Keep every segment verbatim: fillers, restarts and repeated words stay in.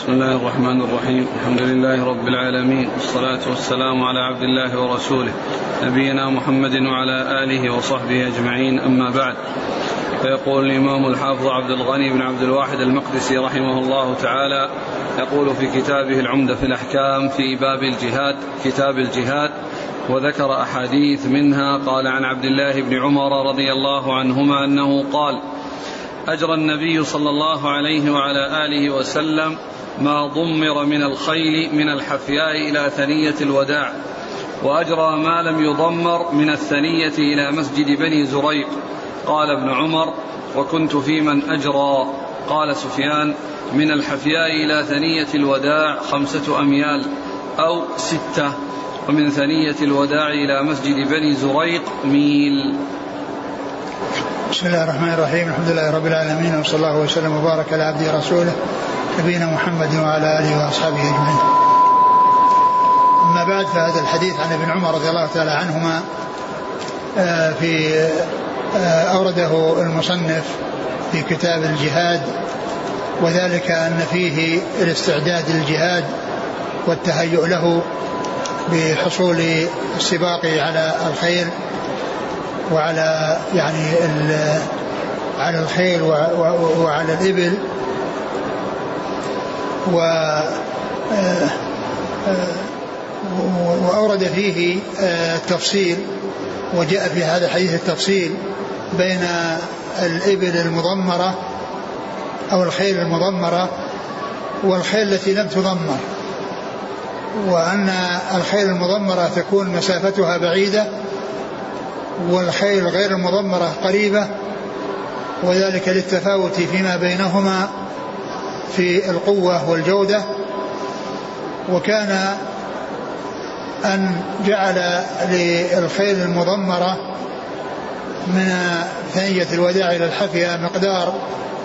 بسم الله الرحمن الرحيم. الحمد لله رب العالمين، والصلاة والسلام على عبد الله ورسوله نبينا محمد وعلى آله وصحبه أجمعين، أما بعد. فيقول الإمام الحافظ عبد الغني بن عبد الواحد المقدسي رحمه الله تعالى، يقول في كتابه العمدة في الأحكام في باب الجهاد، كتاب الجهاد، وذكر أحاديث منها. قال عن عبد الله بن عمر رضي الله عنهما أنه قال: أجرى النبي صلى الله عليه وعلى آله وسلم ما ضمر من الخيل من الحفياء إلى ثنية الوداع، وأجرى ما لم يضمر من الثنية إلى مسجد بني زريق. قال ابن عمر: وكنت في من أجرى. قال سفيان: من الحفياء إلى ثنية الوداع خمسة أميال أو ستة، ومن ثنية الوداع إلى مسجد بني زريق ميل. بسم الله الرحمن الرحيم. الحمد لله رب العالمين، وصلى الله وسلم وبارك على عبده ورسوله نبينا محمد وعلى آله وأصحابه أجمعين. أما بعد، فهذا الحديث عن ابن عمر رضي الله تعالى عنهما في أورده المصنف في كتاب الجهاد، وذلك أن فيه الاستعداد للجهاد والتهيؤ له بحصول السباق على الخيل وعلى يعني على الخيل وعلى الإبل، وأورد فيه التفصيل، وجاء في هذا الحديث التفصيل بين الإبل المضمرة أو الخيل المضمرة والخيل التي لم تضمر، وأن الخيل المضمرة تكون مسافتها بعيدة والخيل غير المضمرة قريبة، وذلك للتفاوت فيما بينهما في القوة والجودة. وكان أن جعل للخيل المضمرة من ثنية الوداع إلى الحفية مقدار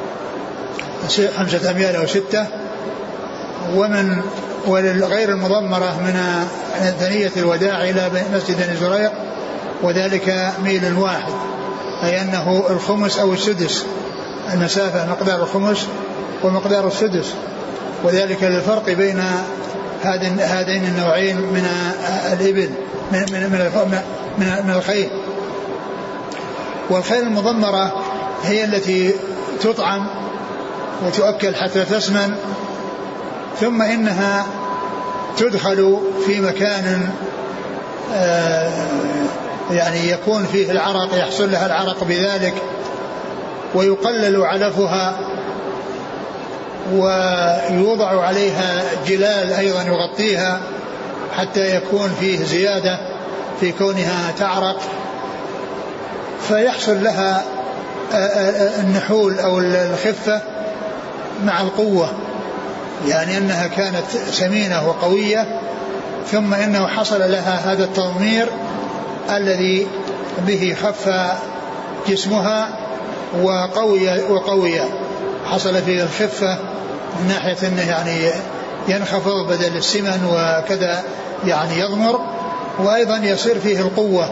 خمسة أميال أو ستة، ومن وللغير المضمرة من ثنية الوداع إلى مسجد بني زريق، وذلك ميل واحد، أي أنه الخمس أو السدس، المسافة مقدار الخمس ومقدار السدس، وذلك للفرق بين هذين النوعين من الإبل من, من, من, من الخيل. والخيل المضمرة هي التي تطعم وتؤكل حتى تسمن، ثم إنها تدخل في مكان يعني يكون فيه العرق، يحصل لها العرق بذلك، ويقلل علفها، ويوضع عليها جلال أيضا يغطيها حتى يكون فيه زيادة في كونها تعرق، فيحصل لها النحول أو الخفة مع القوة، يعني أنها كانت سمينة وقوية، ثم إنه حصل لها هذا التضمير الذي به خف جسمها وقوي وقوي حصل فيه الخفة من ناحية أنه يعني ينخفض بدل السمن وكذا، يعني يضمر، وأيضا يصير فيه القوة.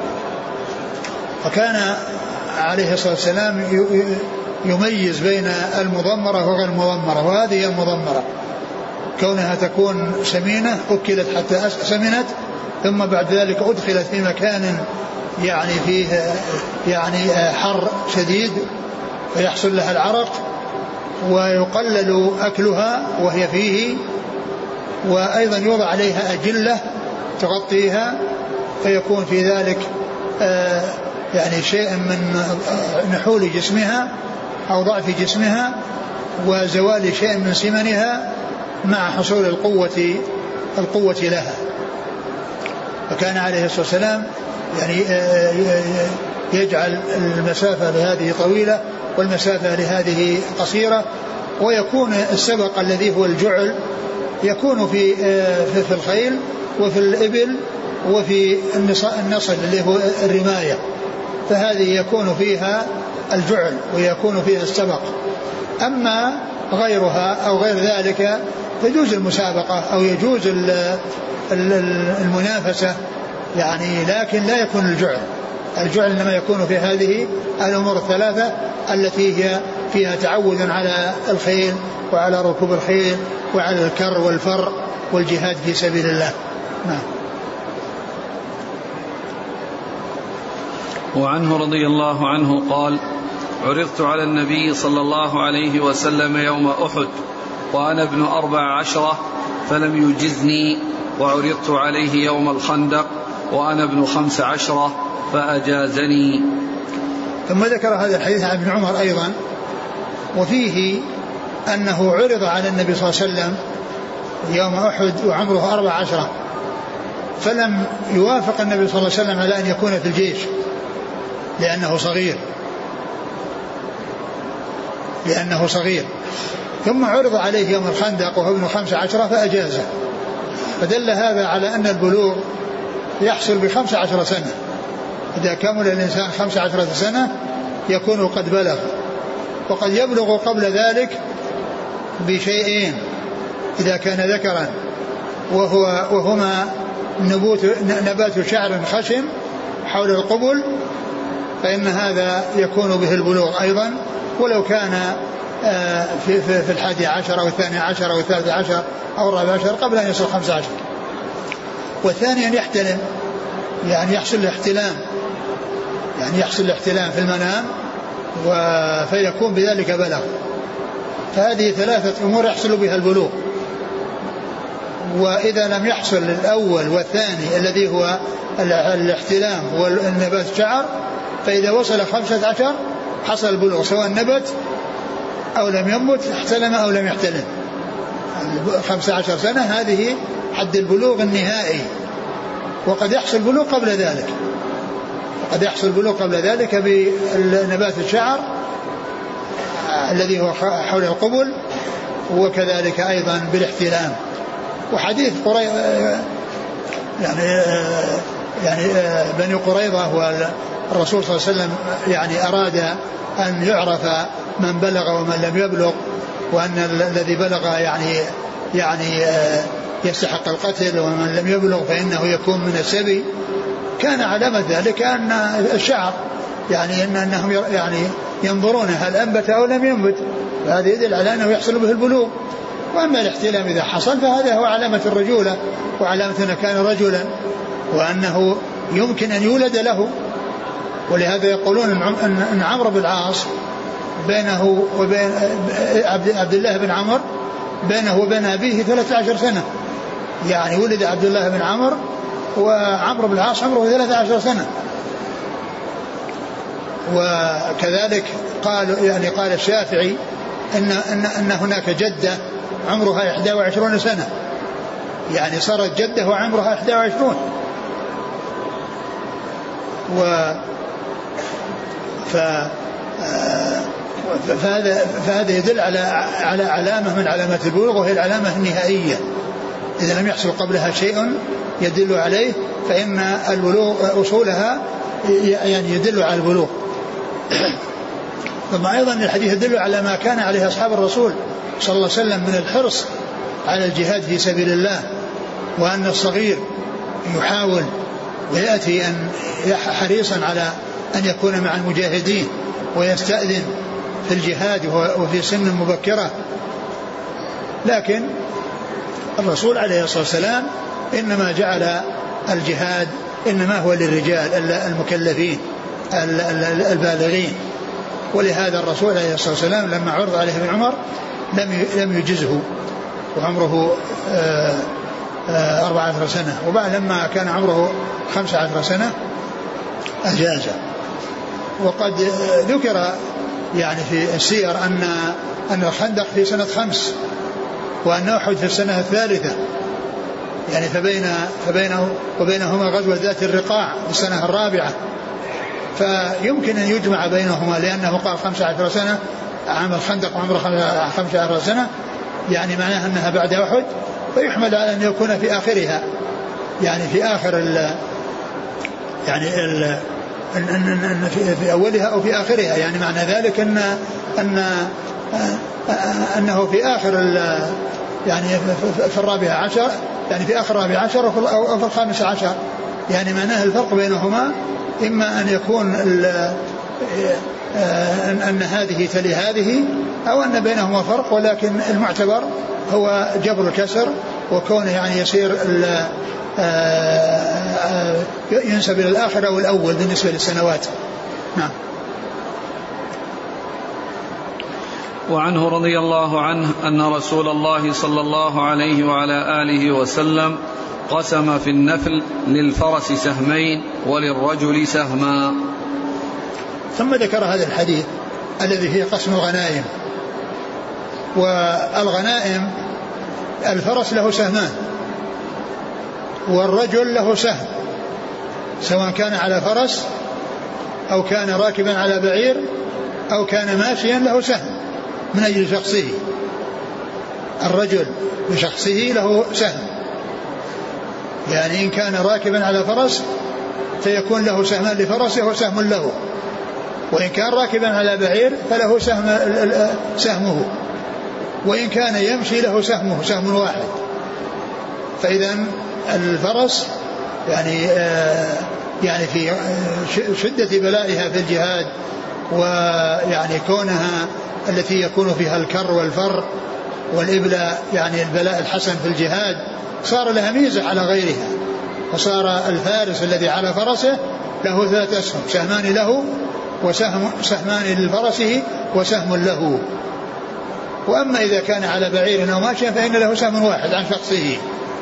فكان عليه الصلاة والسلام يميز بين المضمرة وغير المضمرة، وهذه هي المضمرة، كونها تكون سمينة أكلت حتى سمنت، ثم بعد ذلك أدخلت في مكان يعني فيه يعني حر شديد فيحصل لها العرق، ويقلل أكلها وهي فيه، وأيضا يوضع عليها أجلة تغطيها، فيكون في ذلك آه يعني شيء من نحول جسمها أو ضعف جسمها وزوال شيء من سمنها مع حصول القوة القوة لها. فكان عليه الصلاة والسلام يعني يجعل المسافة لهذه طويلة والمسافة لهذه قصيرة، ويكون السبق الذي هو الجعل يكون في في الخيل وفي الإبل وفي النصل اللي هو الرماية، فهذه يكون فيها الجعل ويكون فيها السبق. أما غيرها أو غير ذلك تجوز المسابقة أو يجوز المنافسة يعني، لكن لا يكون الجعل. الجعل إنما يكون في هذه الأمور الثلاثة التي هي في فيها تعود على الخيل وعلى ركوب الخيل وعلى الكر والفر والجهاد في سبيل الله. نعم. وعنه رضي الله عنه قال: عرضت على النبي صلى الله عليه وسلم يوم أحد وأنا ابن أربع عشرة فلم يجزني، وعرضت عليه يوم الخندق وأنا ابن خمس عشرة فأجازني. ثم ذكر هذا الحديث عن ابن عمر أيضا، وفيه أنه عرض على النبي صلى الله عليه وسلم يوم أحد وعمره أربع عشرة فلم يوافق النبي صلى الله عليه وسلم على أن يكون في الجيش لأنه صغير لأنه صغير ثم عرض عليه يوم الخندق وهو ابن خمس عشرة فأجازه. فدل هذا على أن البلوغ يحصل بخمس عشر سنة. إذا كمل الإنسان خمس عشرة سنة يكون قد بلغ، وقد يبلغ قبل ذلك بشيئين إذا كان ذكرا، وهو وهما نبوت نبات شعر خشن حول القبل، فإن هذا يكون به البلوغ أيضا، ولو كان في, في, في الحادي عشر أو الثاني عشر أو الثالث عشر أو الرابع عشر قبل أن يصل خمس عشر. والثاني أن يحتلم، يعني يحصل الاحتلام، يعني يحصل الاحتلام في المنام فيكون بذلك بلغ. فهذه ثلاثة أمور يحصل بها البلوغ. وإذا لم يحصل الأول والثاني الذي هو الاحتلام والنبات الشعر، فإذا وصل خمسة عشر حصل البلوغ، سواء نبت أو لم ينبت، احتلم أو لم يحتلم. خمسة عشر سنة هذه حد البلوغ النهائي. وقد يحصل بلوغ قبل ذلك، وقد يحصل بلوغ قبل ذلك بنبات الشعر الذي هو حول القبل، وكذلك أيضا بالاحتلام. وحديث قريظة يعني يعني بني قريظة والرسول صلى الله عليه وسلم يعني أراد أن يعرف من بلغ ومن لم يبلغ، وأن الذي بلغ يعني يعني يستحق القتل، ومن لم يبلغ فإنه يكون من السبي. كان علامة ذلك أن الشعر يعني إن أنهم يعني ينظرون هل أنبت أو لم ينبت، فهذا يدل على أنه يحصل به البلوغ. وأما الاحتلام إذا حصل فهذا هو علامة الرجولة، وعلامة أنه كان رجلا، وأنه يمكن أن يولد له. ولهذا يقولون أن عمرو بن العاص بينه وبين عبد الله بن عمرو بينه وبين أبيه ثلاثة عشر سنة، يعني ولد عبد الله بن عمرو وعمرو بن العاص عمره ثلاثة عشر سنة. وكذلك قال يعني قال الشافعي إن, إن, إن هناك جدة عمرها إحدى وعشرون سنة، يعني صارت جدة وعمرها إحدى وعشرون. و ف فهذا فهذا يدل على على علامة من علامات البلوغ، وهي العلامة النهائية. إذا لم يحصل قبلها شيء يدل عليه فإن البلوغ أصولها يعني يدل على البلوغ. ثم أيضا الحديث يدل على ما كان عليه أصحاب الرسول صلى الله عليه وسلم من الحرص على الجهاد في سبيل الله، وأن الصغير يحاول ويأتي أن حريصا على أن يكون مع المجاهدين ويستأذن في الجهاد وفي سن مبكرة. لكن الرسول عليه الصلاة والسلام إنما جعل الجهاد إنما هو للرجال المكلفين البالغين. ولهذا الرسول عليه الصلاة والسلام لما عرض عليه ابن عمر لم لم يجزه وعمره أربعة عشر سنة، وبعد لما كان عمره خمسة عشر سنة أجازه. وقد ذكر يعني في السير أن أن الخندق في سنة خمس، وأن أحد في السنة الثالثة، يعني فبين فبينه وبينهما غزوة ذات الرقاع في السنة الرابعة، فيمكن أن يجمع بينهما، لأنه قال خمسة عشر سنة عام الخندق وعمره خمسة عشر سنة، يعني معناها أنها بعد أحد، فيحمل على أن يكون في آخرها، يعني في آخر ال يعني ال أن في أولها أو في آخرها، يعني معنى ذلك أن أن أنه في آخر يعني في الرابع عشر، يعني في آخر الرابع عشر أو في الخامس عشر، يعني معناه الفرق بينهما إما أن يكون أن, أن هذه تلي هذه أو أن بينهما فرق، ولكن المعتبر هو جبر الكسر وكونه يعني يصير ينسب إلى الآخر أو الأول بالنسبة للسنوات. نعم. وعنه رضي الله عنه أن رسول الله صلى الله عليه وعلى آله وسلم قسم في النفل للفرس سهمين وللرجل سهما. ثم ذكر هذا الحديث الذي فيه قسم الغنائم. والغنائم الفرس له سهمان والرجل له سهم، سواء كان على فرس أو كان راكبا على بعير أو كان ماشيا له سهم من أجل شخصه. الرجل بشخصه له سهم، يعني إن كان راكبا على فرس فيكون له سهمان لفرسه وسهم له، وإن كان راكبا على بعير فله سهم سهمه، وإن كان يمشي له سهمه سهم واحد. فإذا الفرس يعني آه يعني في شدة بلائها في الجهاد، ويعني كونها التي يكون فيها الكر والفر والإبلاء، يعني البلاء الحسن في الجهاد، صار لها ميزة على غيرها. فصار الفارس الذي على فرسه له ثلاث أسهم، سهمان له وسهم سهمان لفرسه وسهم له. وأما إذا كان على بعير أو ماشيا فإن له سهم واحد عن شخصه.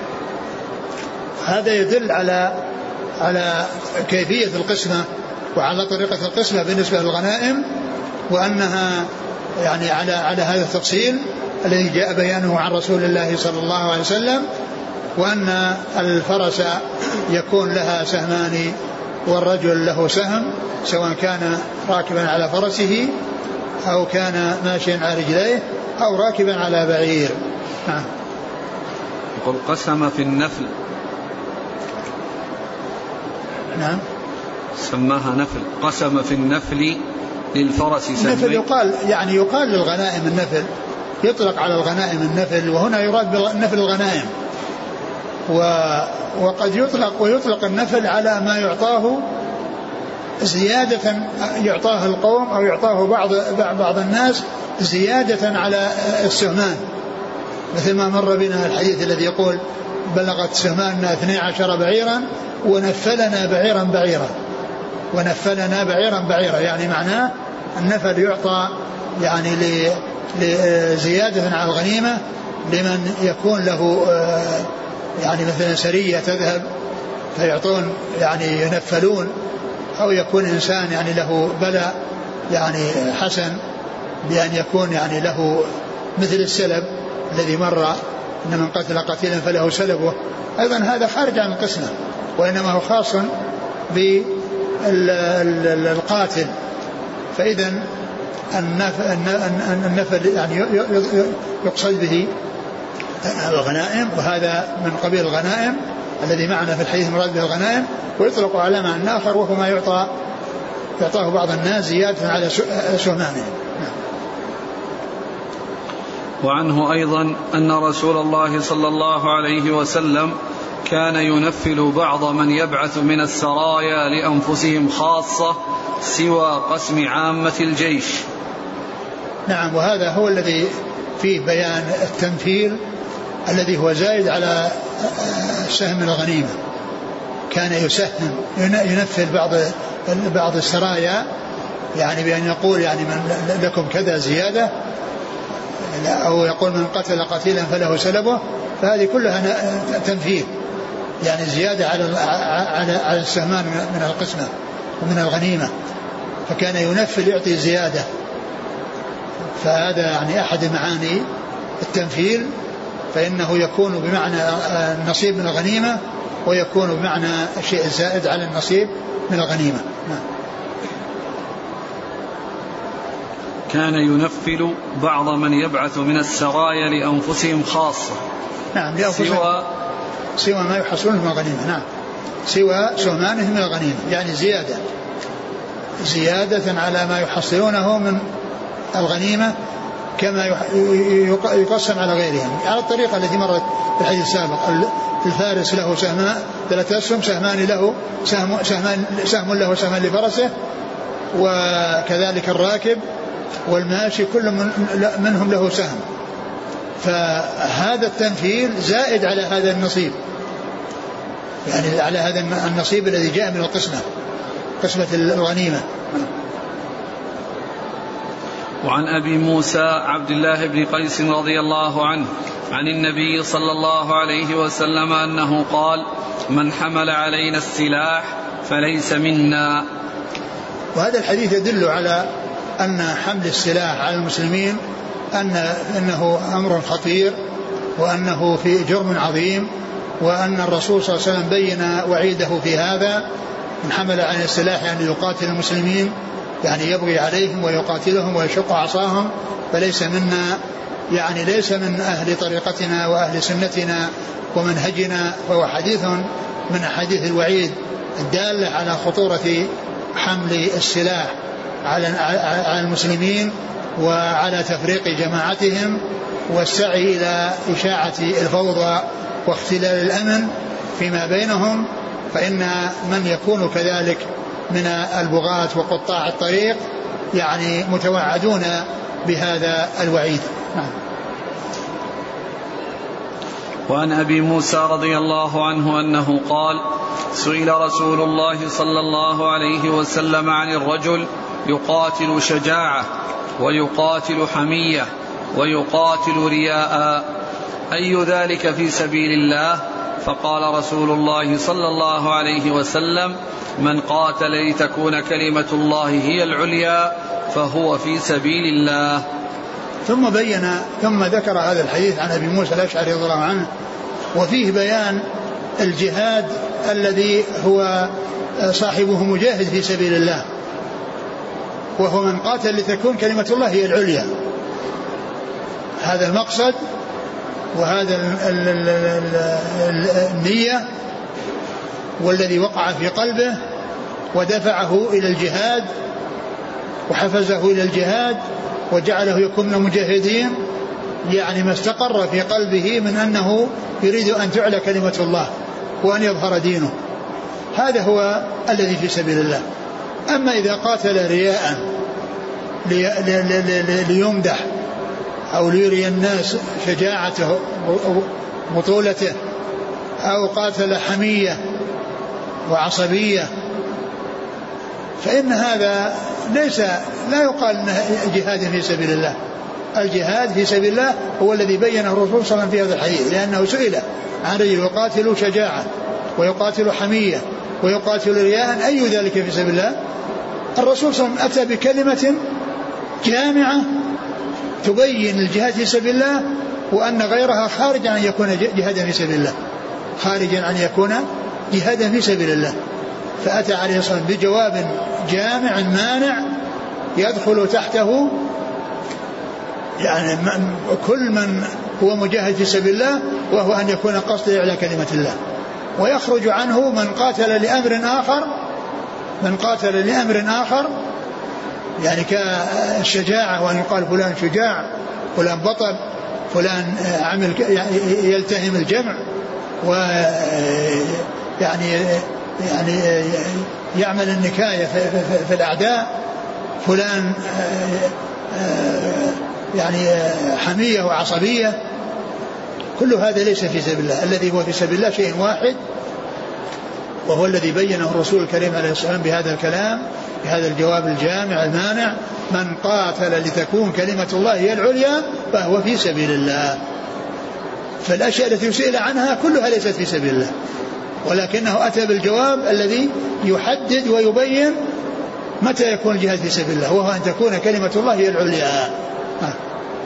هذا يدل على على كيفية القسمة وعلى طريقة القسمة بالنسبة للغنائم، وأنها يعني على على هذا التفصيل الذي جاء بيانه عن رسول الله صلى الله عليه وسلم، وأن الفرس يكون لها سهمان والرجل له سهم، سواء كان راكبا على فرسه أو كان ماشيا على رجليه أو راكبا على بعير. نعم. يقول قسم في النفل. نعم. سماها نفل. قسم في النفل للفرس سهمين. النفل يقال يعني يقال للغنائم النفل، يطلق على الغنائم النفل، وهنا يراد بالنفل الغنائم. وقد يطلق ويطلق النفل على ما يعطاه زيادة، يعطاه القوم أو يعطاه بعض بعض الناس زيادة على السهمان، مثل ما مر بنا الحديث الذي يقول بلغت سهماننا اثني عشر بعيرا ونفلنا بعيرا بعيرا ونفلنا بعيرا بعيرا، يعني معناه النفل يعطى يعني لزيادة على الغنيمة لمن يكون له يعني مثلا سرية تذهب فيعطون يعني ينفلون، أو يكون إنسان يعني له بلاء يعني حسن بأن يكون يعني له مثل السلب الذي مر إن من قتل قتيلا فله سلبه، أيضا هذا خارج عن القسمة، وإنما هو خاص بالقاتل. فإذا النفل يعني يقصد به الغنائم، وهذا من قبيل الغنائم الذي معنا في الحديث مراد به الغنائم، ويطلق على معنى آخر وهو ما يعطى يعطاه بعض الناس زيادة على سهمانهم. وعنه أيضا أن رسول الله صلى الله عليه وسلم كان ينفل بعض من يبعث من السرايا لأنفسهم خاصة سوى قسم عامة الجيش. نعم، وهذا هو الذي فيه بيان التنفيل الذي هو زائد على سهم الغنيمة. كان يسهم ينفل بعض بعض السرايا، يعني بأن يقول يعني من لكم كذا زيادة، أو يقول من قتل قتيلا فله سلبه، فهذه كلها تنفيذ يعني زيادة على على على السهمان من القسمة ومن الغنيمة، فكان ينفل يعطي زيادة. فهذا يعني أحد معاني التنفيل، فإنه يكون بمعنى النصيب من الغنيمة، ويكون بمعنى الشيء الزائد على النصيب من الغنيمة. نعم. كان ينفل بعض من يبعث من السرايا لأنفسهم خاصة. نعم، لأنفسهم سوى سوى ما يحصلون من الغنيمة. نعم، سوى سهمانهم من الغنيمة، يعني زيادة زيادة على ما يحصلونه من الغنيمة، كما يقسم على غيرهم على الطريقة التي مرت في الحديث السابق. الفارس له سهمان ثلاثة أسهم، سهمان له سهم سهمان سهم له سهمان لفرسه، وكذلك الراكب والماشي كل من منهم له سهم. فهذا التنفيل زائد على هذا النصيب، يعني على هذا النصيب الذي جاء من القسمة، قسمة الغنيمة. وعن أبي موسى عبد الله بن قيس رضي الله عنه عن النبي صلى الله عليه وسلم أنه قال: من حمل علينا السلاح فليس منا. وهذا الحديث يدل على أن حمل السلاح على المسلمين أن إنه أمر خطير، وأنه في جرم عظيم، وأن الرسول صلى الله عليه وسلم بين وعيده في هذا. من حمل علينا السلاح يعني يقاتل المسلمين، يعني يبغي عليهم ويقاتلهم ويشق عصاهم، فليس منا، يعني ليس من أهل طريقتنا وأهل سنتنا ومنهجنا. فهو حديث من أحاديث الوعيد الدالة على خطورة حمل السلاح على المسلمين وعلى تفريق جماعتهم والسعي إلى إشاعة الفوضى واختلال الأمن فيما بينهم. فإن من يكون كذلك من البغاة وقطاع الطريق يعني متوعدون بهذا الوعيد. نعم. وعن أبي موسى رضي الله عنه أنه قال: سئل رسول الله صلى الله عليه وسلم عن الرجل يقاتل شجاعة ويقاتل حمية ويقاتل رياء، أي ذلك في سبيل الله؟ فقال رسول الله صلى الله عليه وسلم: من قاتل لتكون كلمة الله هي العليا فهو في سبيل الله. ثم بين ثم ذكر هذا الحديث عن أبي موسى الأشعري رضي الله عنه، وفيه بيان الجهاد الذي هو صاحبه مجاهد في سبيل الله، وهو من قاتل لتكون كلمة الله هي العليا. هذا المقصد وهذا النية والذي وقع في قلبه ودفعه إلى الجهاد وحفزه إلى الجهاد وجعله يكون من المجاهدين، يعني ما استقر في قلبه من أنه يريد أن تعلى كلمة الله وأن يظهر دينه، هذا هو الذي في سبيل الله. أما إذا قاتل رياء ليمدح أو ليري الناس شجاعته وبطولته، أو قاتل حمية وعصبية، فإن هذا ليس لا يقال انه جهاد في سبيل الله. الجهاد في سبيل الله هو الذي بينه الرسول صلى الله عليه وسلم في هذا الحديث، لأنه سئل عن رجل يقاتل شجاعة ويقاتل حمية ويقاتل رياء أي ذلك في سبيل الله؟ الرسول صلى الله عليه وسلم أتى بكلمة جامعة تبين الجهاد في سبيل الله، وأن غيرها خارج عن يكون جهادا في سبيل الله، خارج عن يكون جهادا في سبيل الله. فأتى عليه الصلاة والسلام بجواب جامع مانع يدخل تحته يعني كل من هو مجاهد في سبيل الله، وهو أن يكون قصده على كلمة الله، ويخرج عنه من قاتل لأمر آخر من قاتل لأمر آخر يعني كالشجاعة، وأن يقال فلان شجاع، فلان بطل، فلان عمل يلتهم الجمع، ويعني يعني يعمل النكاية في الأعداء، فلان يعني حمية وعصبية. كل هذا ليس في سبيل الله. الذي هو في سبيل الله شيء واحد، وهو الذي بينه الرسول الكريم عليه الصلاة والسلام بهذا الكلام، بهذا الجواب الجامع المانع: من قاتل لتكون كلمة الله هي العليا فهو في سبيل الله. فالأشياء التي يسئل عنها كلها ليست في سبيل الله، ولكنه أتى بالجواب الذي يحدد ويبين متى يكون الجهاد في سبيل الله، وهو أن تكون كلمة الله هي العليا. آه.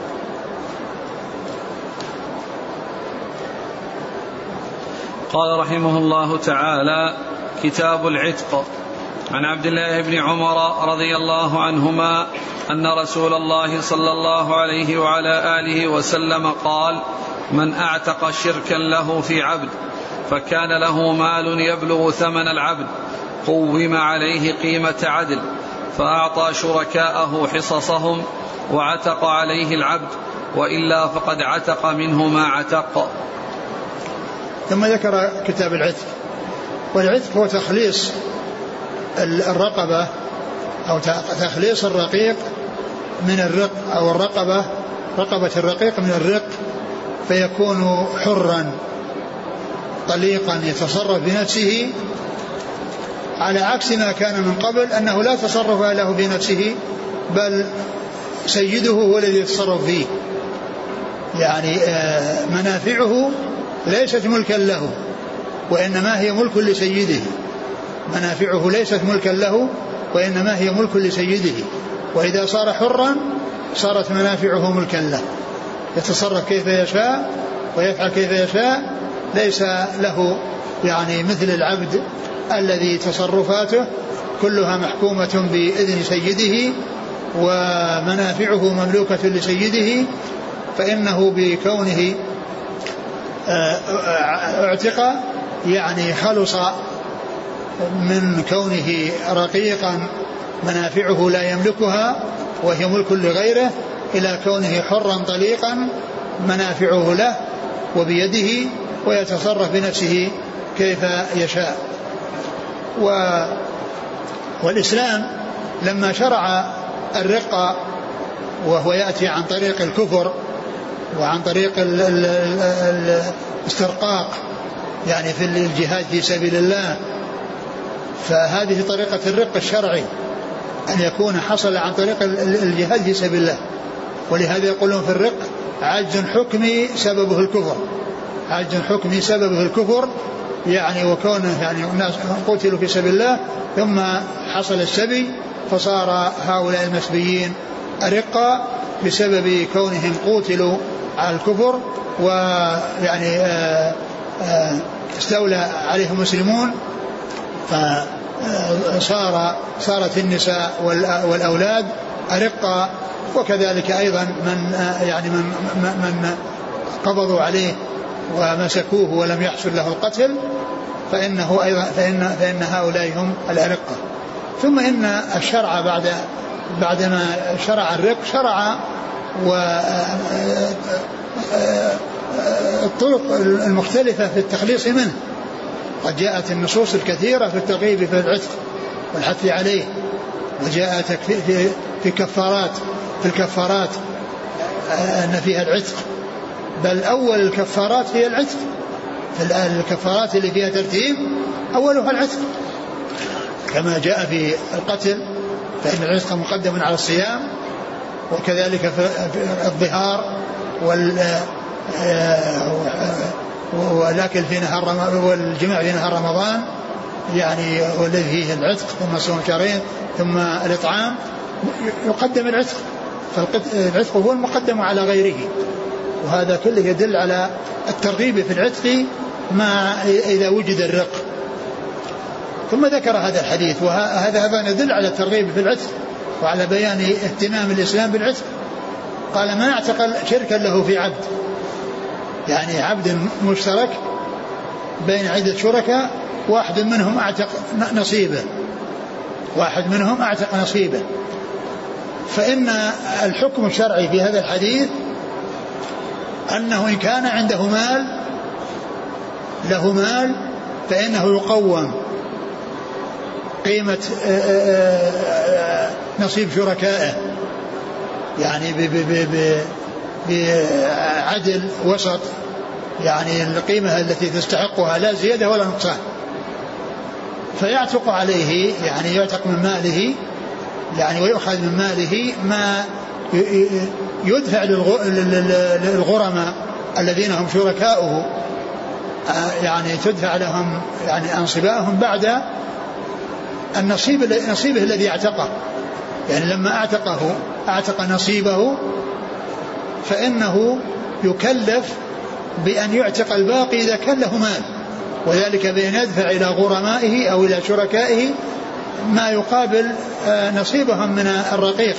قال رحمه الله تعالى: كتاب العتق. عن عبد الله بن عمر رضي الله عنهما أن رسول الله صلى الله عليه وعلى آله وسلم قال: من أعتق شركا له في عبد فكان له مال يبلغ ثمن العبد قوم عليه قيمة عدل، فأعطى شركاءه حصصهم وعتق عليه العبد، وإلا فقد عتق منه ما عتق. ثم ذكر كتاب العتق. والعتق هو تخليص الرقبة أو تخليص الرقيق من الرق أو الرقبة رقبة الرقيق من الرق فيكون حرا طليقا يتصرف بنفسه، على عكس ما كان من قبل أنه لا تصرف له بنفسه بل سيده هو الذي يتصرف فيه. يعني منافعه ليست ملكا له وإنما هي ملك لسيده، منافعه ليست ملكا له وإنما هي ملك لسيده، وإذا صار حرا صارت منافعه ملكا له، يتصرف كيف يشاء ويفعل كيف يشاء، ليس له يعني مثل العبد الذي تصرفاته كلها محكومة بإذن سيده ومنافعه مملوكة لسيده، فإنه بكونه اعتق يعني خلص من كونه رقيقا منافعه لا يملكها وهي ملك لغيره إلى كونه حرا طليقا منافعه له وبيده ويتصرف بنفسه كيف يشاء. و والإسلام لما شرع الرق وهو يأتي عن طريق الكفر وعن طريق الاسترقاق يعني في الجهاد في سبيل الله، فهذه طريقة الرق الشرعي أن يكون حصل عن طريق الجهاد في سبيل الله، ولهذا يقولون في الرق عجز حكمي سببه الكفر، عجز حكمي سببه الكفر، يعني وكونه يعني الناس قتلوا في سبيل الله ثم حصل السبي فصار هؤلاء المسبيين أرقا بسبب كونهم قتلوا على الكفر ويعني آآ آآ استولى عليهم المسلمون، فصار صارت النساء والأولاد أرقا، وكذلك أيضا من يعني من من قبضوا عليه ومسكوه ولم يحصل له القتل فإنه أيضا فإن فإن هؤلاء هم الأرقة. ثم إن الشرع بعد بعدما شرع الرق شرع والطرق المختلفة في التخليص منه، قد جاءت النصوص الكثيرة في الترغيب في العتق والحث عليه، وجاءت في في كفارات في الكفارات أن فيها العتق، بل أول الكفارات هي العتق، في الكفارات اللي فيها ترتيب أولها العتق، كما جاء في القتل فإن العتق مقدم على الصيام، وكذلك في الظهار وال والأكل في نهار رمضان والجماع في نهار رمضان يعني والذي فيه العتق، ثم صوم شهرين ثم الإطعام يقدم العتق، فالعتق هو المقدم على غيره، وهذا كله يدل على الترغيب في العتق ما إذا وجد الرق. ثم ذكر هذا الحديث، وهذا أيضا يدل على الترغيب في العتق وعلى بيان اهتمام الإسلام بالعتق. قال ما اعتقل شركا له في عبد، يعني عبد مشترك بين عدة شركاء واحد منهم اعتق نصيبه واحد منهم اعتق نصيبه فإن الحكم الشرعي في هذا الحديث أنه إن كان عنده مال له مال فإنه يقوم قيمة نصيب شركائه يعني بعدل وسط، يعني القيمة التي تستحقها لا زيادة ولا نقصان، فيعتق عليه يعني يعتق من ماله يعني ويؤخذ من ماله ما يدفع للغرماء الذين هم شركاؤه، يعني تدفع لهم يعني أنصبائهم بعد النصيب نصيبه الذي اعتقه، يعني لما اعتقه اعتق نصيبه فإنه يكلف بأن يعتق الباقي إذا كان له مال، وذلك بأن يدفع إلى غرمائه أو إلى شركائه ما يقابل نصيبهم من الرقيق،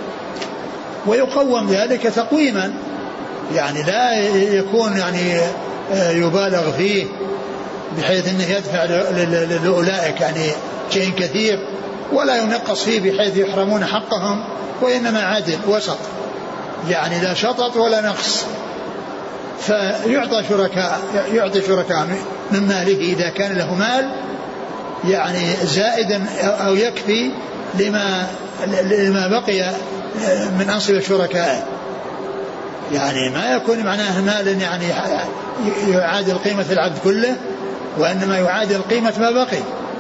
ويقوم ذلك تقويما يعني لا يكون يعني يبالغ فيه بحيث أنه يدفع لأولئك يعني شيء كثير ولا ينقص فيه بحيث يحرمون حقهم، وإنما عادل وسط يعني لا شطط ولا نقص. فيعطى شركاء يعطي شركاء من ماله إذا كان له مال يعني زائدا أو يكفي لما, لما بقي من أنصبة شركائه. يعني ما يكون معناه مال يعني يعادل قيمة العبد كله، وإنما يعادل قيمة ما بقي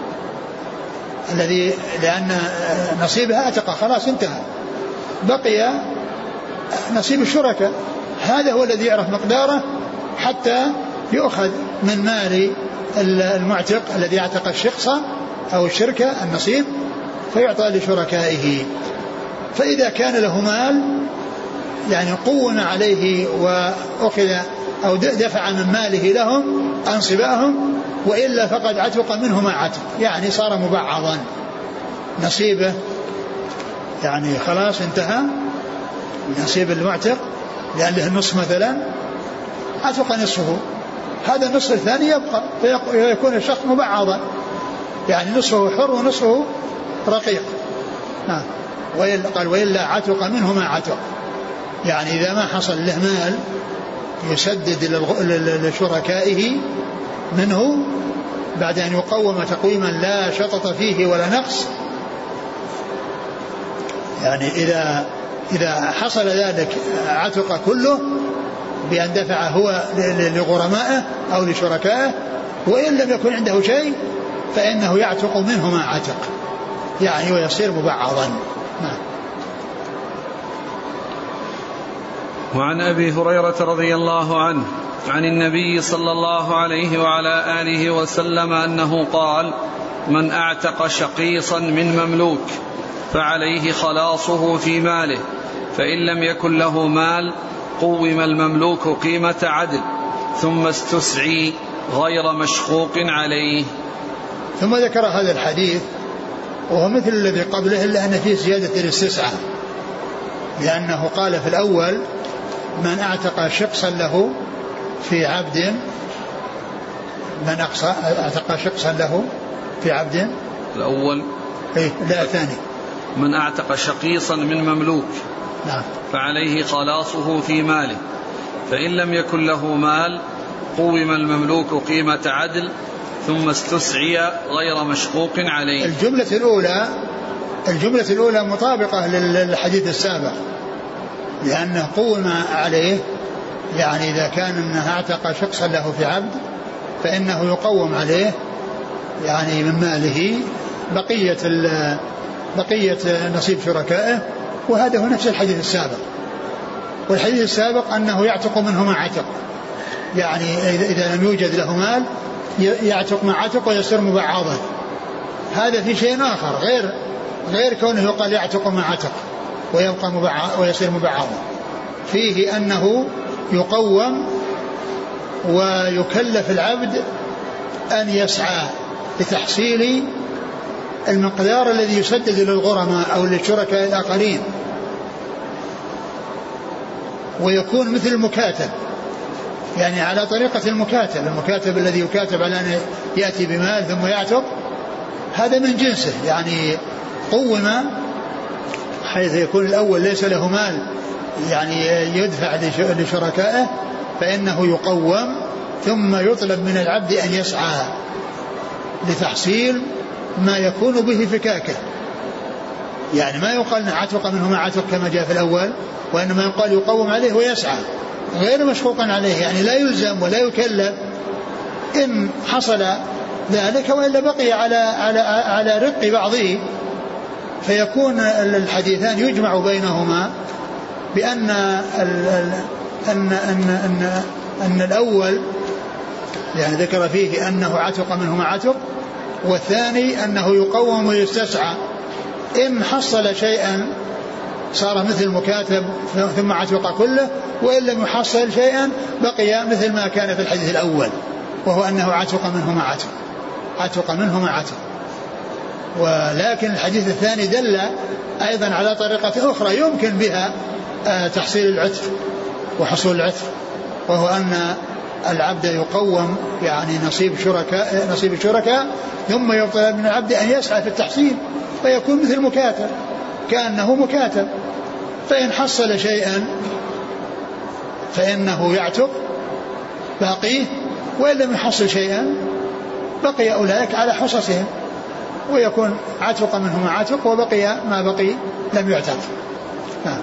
الذي، لأن نصيبها أعتق خلاص انتهى، بقي نصيب الشركاء، هذا هو الذي يعرف مقداره حتى يؤخذ من مال المعتق الذي اعتق الشخص أو الشركة النصيب فيعطى لشركائه. فإذا كان له مال يعني قوم عليه وأخذ أو دفع من ماله لهم أنصباهم، وإلا فقد عتق منه ما عتق، يعني صار مبعضا نصيبه، يعني خلاص انتهى نصيب المعتق لأن له النصف مثلا عتق نصفه، هذا النصف الثاني يبقى فيكون الشخص مبعضا، يعني نصفه حر ونصفه رقيق. قال وإلا عتق منه ما عتق، يعني إذا ما حصل له مال يسدد لشركائه منه بعد أن يقوم تقويما لا شطط فيه ولا نقص، يعني إذا إذا حصل ذلك عتق كله بأن دفع هو لغرمائه أو لشركائه، وإن لم يكن عنده شيء فإنه يعتق منه ما عتق، يعني ويصير مبعضا. وعن أبي هريرة رضي الله عنه عن النبي صلى الله عليه وعلى آله وسلم أنه قال: من أعتق شقيصا من مملوك فعليه خلاصه في ماله، فإن لم يكن له مال قوم المملوك قيمة عدل ثم استسعي غير مشقوق عليه. ثم ذكر هذا الحديث وهو مثل الذي قبله إلا أن فيه زيادة الاستسعاء، لأنه قال في الأول: من أعتق شخصا له في عبد، من أعتق شخصا له في عبد الأول إيه لا ثاني من أعتق شقيصا من مملوك نعم فعليه خلاصه في ماله، فإن لم يكن له مال قوم المملوك قيمة عدل ثم استسعي غير مشقوق عليه. الجملة الأولى الجملة الأولى مطابقة للحديث السابق، لأنه قوم عليه، يعني إذا كان أنه اعتق شخصا له في عبد فإنه يقوم عليه يعني من ماله بقية بقية نصيب شركائه، وهذا هو نفس الحديث السابق. والحديث السابق أنه يعتق منه ما عتق، يعني إذا لم يوجد له مال يعتق ما عتق ويصير مبعضا. هذا في شيء آخر غير غير كونه يقال يعتق ما عتق ويبقى مبعض ويصير مبعضا، فيه أنه يقوم ويكلف العبد أن يسعى لتحصيل المقدار الذي يسدد للغرماء أو للشركاء الآخرين، ويكون مثل المكاتب، يعني على طريقة المكاتب المكاتب الذي يكاتب على أن يأتي بمال ثم يعتق، هذا من جنسه، يعني قوم حيث يكون الأول ليس له مال يعني يدفع لشركائه فإنه يقوم ثم يطلب من العبد أن يسعى لتحصيل ما يكون به فكاكه، يعني ما يقال عتق منه ما عتق كما جاء في الأول، وإنما يقال يقوم عليه ويسعى غير مشقوق عليه، يعني لا يلزم ولا يكلف إن حصل ذلك، وإلا بقي على على على رق بعضه، فيكون الحديثان يجمع بينهما بأن أن أن أن أن الأول يعني ذكر فيه أنه عتق منه ما عتق، والثاني أنه يقوم ويستسعى، إن حصل شيئا صار مثل المكاتب ثم عتق كله، وإن لم يحصل شيئا بقي مثل ما كان في الحديث الأول، وهو أنه عتق منه ما عتق عتق منه ما عتق. ولكن الحديث الثاني دل أيضا على طريقة أخرى يمكن بها تحصيل العتق وحصول العتق، وهو أن العبد يقوم يعني نصيب شركاء نصيب الشركاء ثم يطلب من العبد أن يسعى في التحصيل فيكون مثل مكاتب كأنه مكاتب، فإن حصل شيئا فإنه يعتق باقيه، وإن لم يحصل شيئا بقي أولئك على حصصهم، ويكون عتق منه ما عتق وبقي ما بقي لم يعتق. نعم.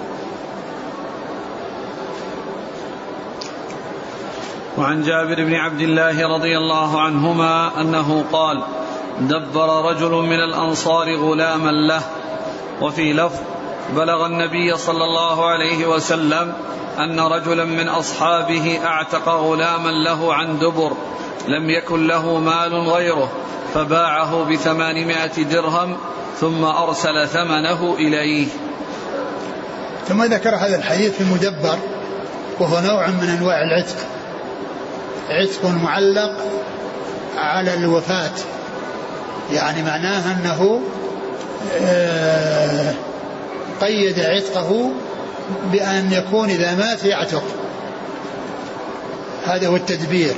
وعن جابر بن عبد الله رضي الله عنهما أنه قال: دبر رجل من الأنصار غلاما له. وفي لفظ: بلغ النبي صلى الله عليه وسلم أن رجلا من أصحابه أعتق غلاما له عن دبر لم يكن له مال غيره فباعه بثمانمائة درهم ثم أرسل ثمنه إليه. ثم ذكر هذا الحديث في المدبر، وهو نوع من أنواع العتق، عتق معلق على الوفاة، يعني معناه أنه قيد عتقه بأن يكون إذا مات يعتق. هذا هو التدبير.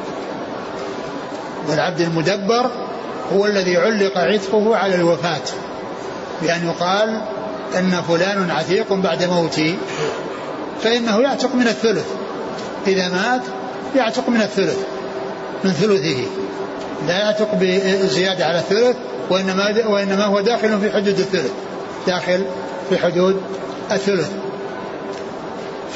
والعبد المدبر هو الذي علق عتقه على الوفاة، بأن يقال أن فلان عتيق بعد موتي، فإنه يعتق من الثلث، إذا مات يعتق من الثلث، من ثلثه، لا يعتق بزيادة على الثلث، وإنما, وإنما هو داخل في حدود الثلث، داخل في حدود الثلث. ف...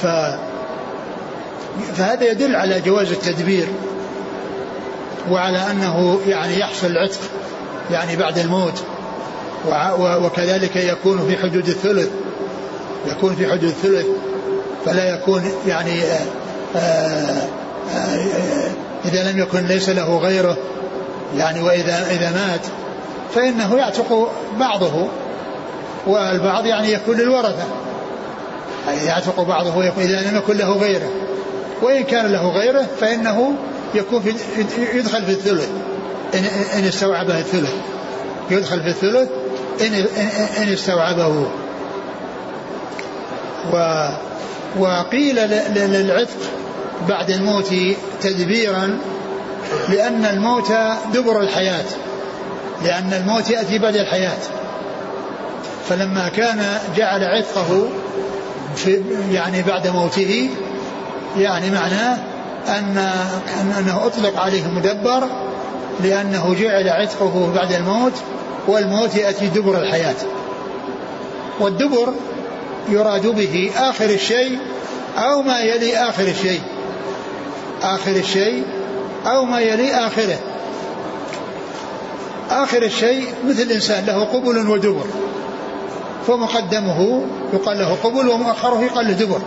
فهذا يدل على جواز التدبير، وعلى أنه يعني يحصل العتق يعني بعد الموت، وكذلك يكون في حدود الثلث، يكون في حدود الثلث، فلا يكون يعني آآ آآ إذا لم يكن ليس له غيره، يعني وإذا إذا مات فإنه يعتق بعضه، والبعض يعني يكون للورثة، يعتق بعضه ويكون إذا لم يكن له غيره، وإن كان له غيره فإنه يكون في يدخل في الثلث إن, إن استوعبه الثلث، يدخل في الثلث إن, إن استوعبه. و وقيل للعتق بعد الموت تدبيرا لأن الموت دبر الحياة، لأن الموت يأتي بعد الحياة، فلما كان جعل عتقه في يعني بعد موته، يعني معناه أن أنه أطلق عليه مدبر لأنه جعل عتقه بعد الموت، والموت يأتي دبر الحياة. والدبر يراد به آخر الشيء أو ما يلي آخر الشيء، آخر الشيء أو ما يلي آخره. آخر الشيء مثل الإنسان له قبل ودبر، فمقدمه يقال له قبل ومؤخره يقال له دبر.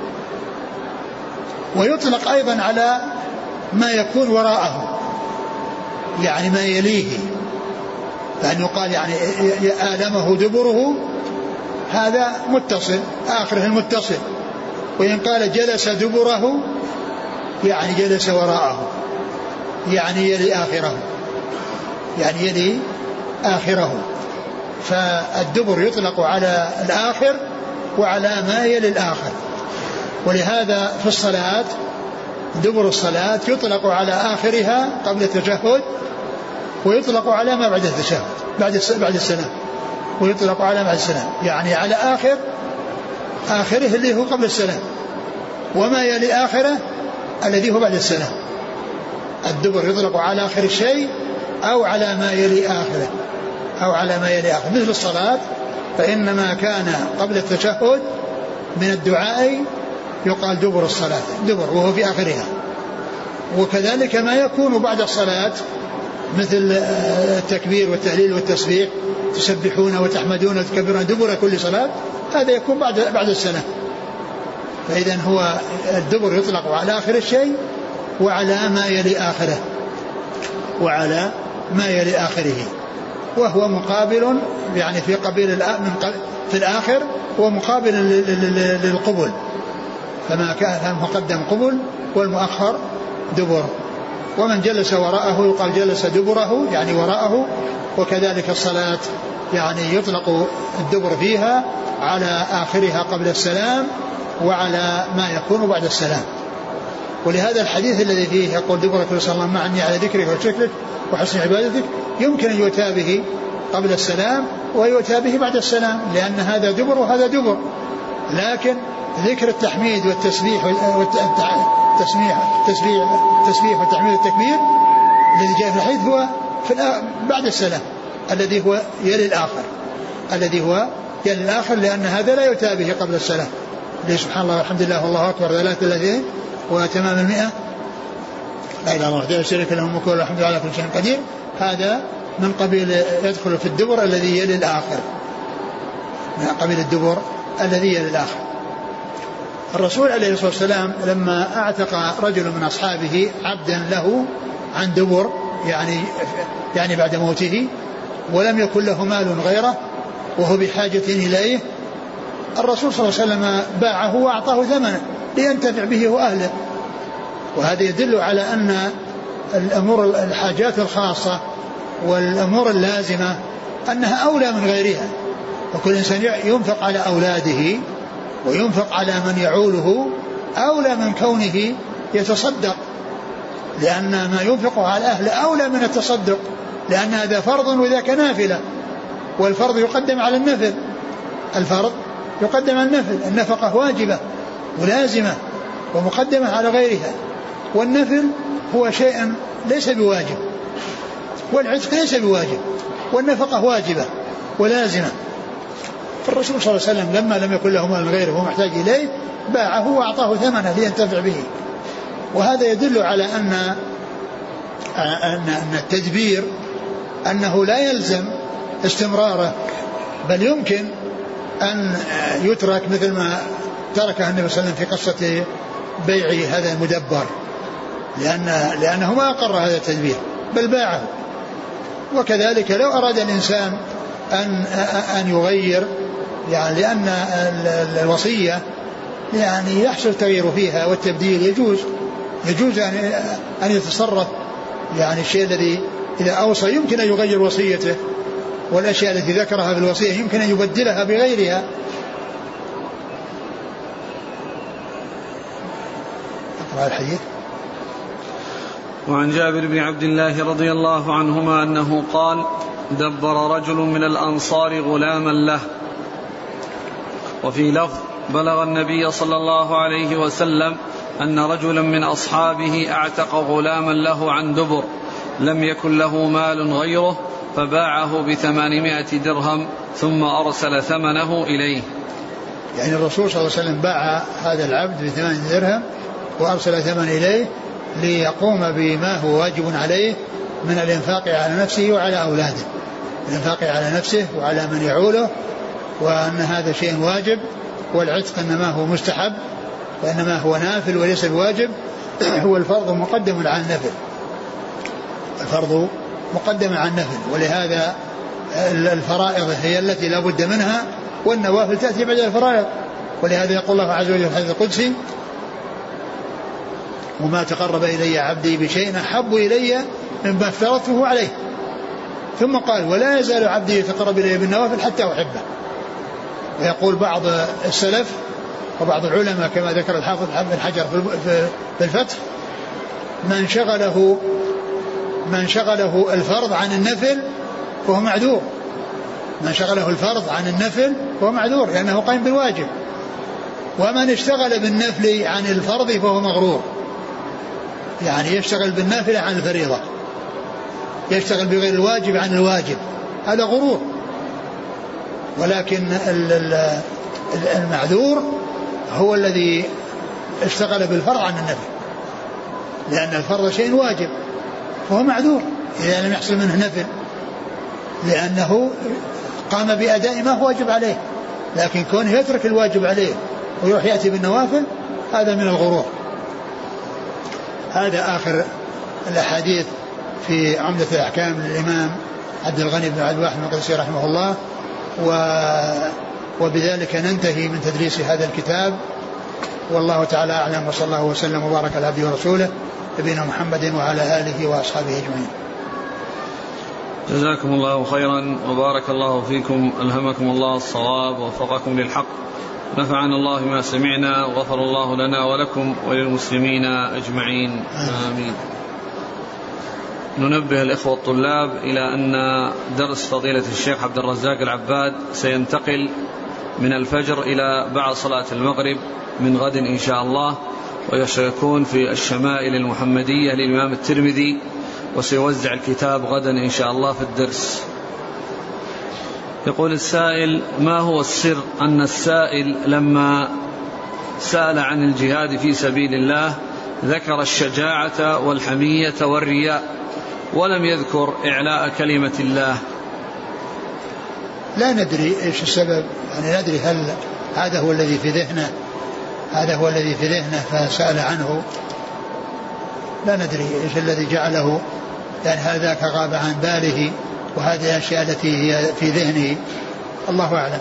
ويطلق أيضا على ما يكون وراءه، يعني ما يليه، لأن يقال يعني آلمه دبره، هذا متصل، آخره المتصل. وإن قال جلس دبره يعني جلس وراءه، يعني يلي آخره، يعني يلي آخره. فالدبر يطلق على الآخر وعلى ما يلي الآخر. ولهذا في الصلاة دبر الصلاة يطلق على آخرها قبل التشهد، ويطلق على ما بعد التشهد بعد بعد السلام، ويطلق على بعد السلام، يعني على آخر آخره اللي هو قبل السلام، وما يلي آخره الذي هو بعد السلام. الدبر يطلق على آخر الشيء أو على ما يلي آخره، أو على ما يلي آخره. مثل الصلاة فإن ما كان قبل التشهد من الدعاء يقال دبر الصلاة، دبر وهو في آخرها. وكذلك ما يكون بعد الصلاة مثل التكبير والتهليل والتسبيح، تسبحون وتحمدون وتكبرون دبر كل صلاة، هذا يكون بعد بعد السلام. فإذا هو الدبر يطلق على آخر الشيء وعلى ما يلي آخره، وعلى ما يلي آخره، وهو مقابل يعني في قبيل في الآخر ومقابل للقبل، فما كان المقدم قبل والمؤخر دبر. ومن جلس وراءه يقال جلس دبره يعني وراءه. وكذلك الصلاة يعني يطلق الدبر فيها على آخرها قبل السلام وعلى ما يكون بعد السلام. ولهذا الحديث الذي فيه يقول دبرك صلى الله معني على ذكرك وشكرك وحسن عبادتك يمكن أن يؤتى به قبل السلام ويؤتى به بعد السلام، لأن هذا دبر وهذا دبر. لكن ذكر التحميد والتسبيح والتسبيح التسبيح والتحميد والتكبير الذي جاء في الحديث هو في بعد السلام، الذي هو يلي الآخر الذي هو يلي الآخر لأن هذا لا يؤتى به قبل السلام. ليه سبحان الله والحمد لله والله أكبر ثلاثة الذين وتمام المئة لا إله إلا الله وحده لا شريك له الملك وله الحمد على كل شيء قدير. هذا من قبيل يدخل في الدبر الذي يلي الآخر من قبيل الدبر الذي يلي الآخر. الرسول عليه الصلاة والسلام لما اعتق رجل من أصحابه عبدا له عن دبر يعني, يعني بعد موته ولم يكن له مال غيره وهو بحاجة إليه الرسول صلى الله عليه وسلم باعه وأعطاه ثمنه لينتفع به وأهله. وهذا يدل على أن الأمور الحاجات الخاصة والأمور اللازمة أنها أولى من غيرها. وكل إنسان ينفق على أولاده وينفق على من يعوله أولى من كونه يتصدق لأن ما ينفق على أهله أولى من التصدق لأن هذا فرض وذاك نافلة والفرض يقدم على النفل الفرض يقدم على النفل. النفقة واجبة ولازمة ومقدمة على غيرها والنفل هو شيء ليس بواجب والعتق ليس بواجب والنفقة واجبة ولازمة. فالرسول صلى الله عليه وسلم لما لم يكن له مال غيره وهو محتاج إليه باعه وأعطاه ثمنه لينتفع به. وهذا يدل على أن أن التدبير أنه لا يلزم استمراره بل يمكن أن يترك مثل ما تركه النبي صلى الله عليه وسلم في قصة بيع هذا المدبر لأن لأنه ما أقر هذا التدبير بل باعه. وكذلك لو أراد الإنسان أن أن يغير يعني لأن الوصية يعني يحصل تغيير فيها والتبديل يجوز يجوز أن أن يتصرف يعني الشيء الذي إذا أوصى يمكن أن يغير وصيته والأشياء التي ذكرها في الوصية يمكن أن يبدلها بغيرها. أقرأ الحديث. وعن جابر بن عبد الله رضي الله عنهما أنه قال دبر رجل من الأنصار غلاما له. وفي لفظ بلغ النبي صلى الله عليه وسلم أن رجلا من أصحابه اعتق غلاما له عن دبر لم يكن له مال غيره فباعه بثمانمائة درهم ثم أرسل ثمنه إليه. يعني الرسول صلى الله عليه وسلم باع هذا العبد بثمانية درهم وأرسل ثمن إليه ليقوم بما هو واجب عليه من الإنفاق على نفسه وعلى أولاده الإنفاق على نفسه وعلى من يعوله وأن هذا شيء واجب والعتق إنما هو مستحب وإنما هو نافل وليس بواجب. هو الفرض مقدم على النفل الفرض مقدم على النفل ولهذا الفرائض هي التي لا بد منها والنوافل تأتي بعد الفرائض. ولهذا يقول الله عز وجل في الحديث القدسي وما تقرب إلي عبدي بشيء أحب إلي مما افترضته عليه ثم قال ولا يزال عبدي يتقرب إلي بالنوافل حتى أحبه. ويقول بعض السلف وبعض العلماء كما ذكر الحافظ بن حجر في الفتح من شغله من شغله الفرض عن النفل فهو معذور من شغله الفرض عن النفل فهو معذور لأنه قائم بالواجب ومن اشتغل بالنفل عن الفرض فهو مغرور يعني يشتغل بالنافلة عن الفريضة يشتغل بغير الواجب عن الواجب هذا غرور. ولكن المعذور هو الذي اشتغل بالفرض عن النفل لأن الفرض شيء واجب فهو معذور إذا لم يحصل منه نفل لأنه قام بأداء ما هو واجب عليه. لكن كونه يترك الواجب عليه ويروح يأتي بالنوافل هذا من الغرور. هذا آخر الأحاديث في عمدة الأحكام للإمام عبد الغني بن عبد الواحد المقدسي رحمه الله. وبذلك ننتهي من تدريس هذا الكتاب والله تعالى أعلم وصلى الله وسلم وبارك على عبده ورسوله نبينا محمد وعلى آله وأصحابه أجمعين. جزاكم الله خيرا وبارك الله فيكم ألهمكم الله الصواب ووفقكم للحق نفعنا الله ما سمعنا وغفر الله لنا ولكم وللمسلمين أجمعين آمين. ننبه الإخوة الطلاب إلى أن درس فضيلة الشيخ عبد الرزاق العباد سينتقل من الفجر إلى بعد صلاة المغرب من غد إن شاء الله ويكون في الشمائل المحمدية للإمام الترمذي وسيوزع الكتاب غدا إن شاء الله في الدرس. يقول السائل: ما هو السر أن السائل لما سأل عن الجهاد في سبيل الله ذكر الشجاعة والحمية والرياء ولم يذكر إعلاء كلمة الله؟ لا ندري إيش السبب، يعني ندري هل هذا هو الذي في ذهنه هذا هو الذي في ذهنه فسأل عنه، لا ندري إيش الذي جعله، يعني هذاك غاب عن باله وهذه الأشياء التي هي في ذهنه، الله أعلم.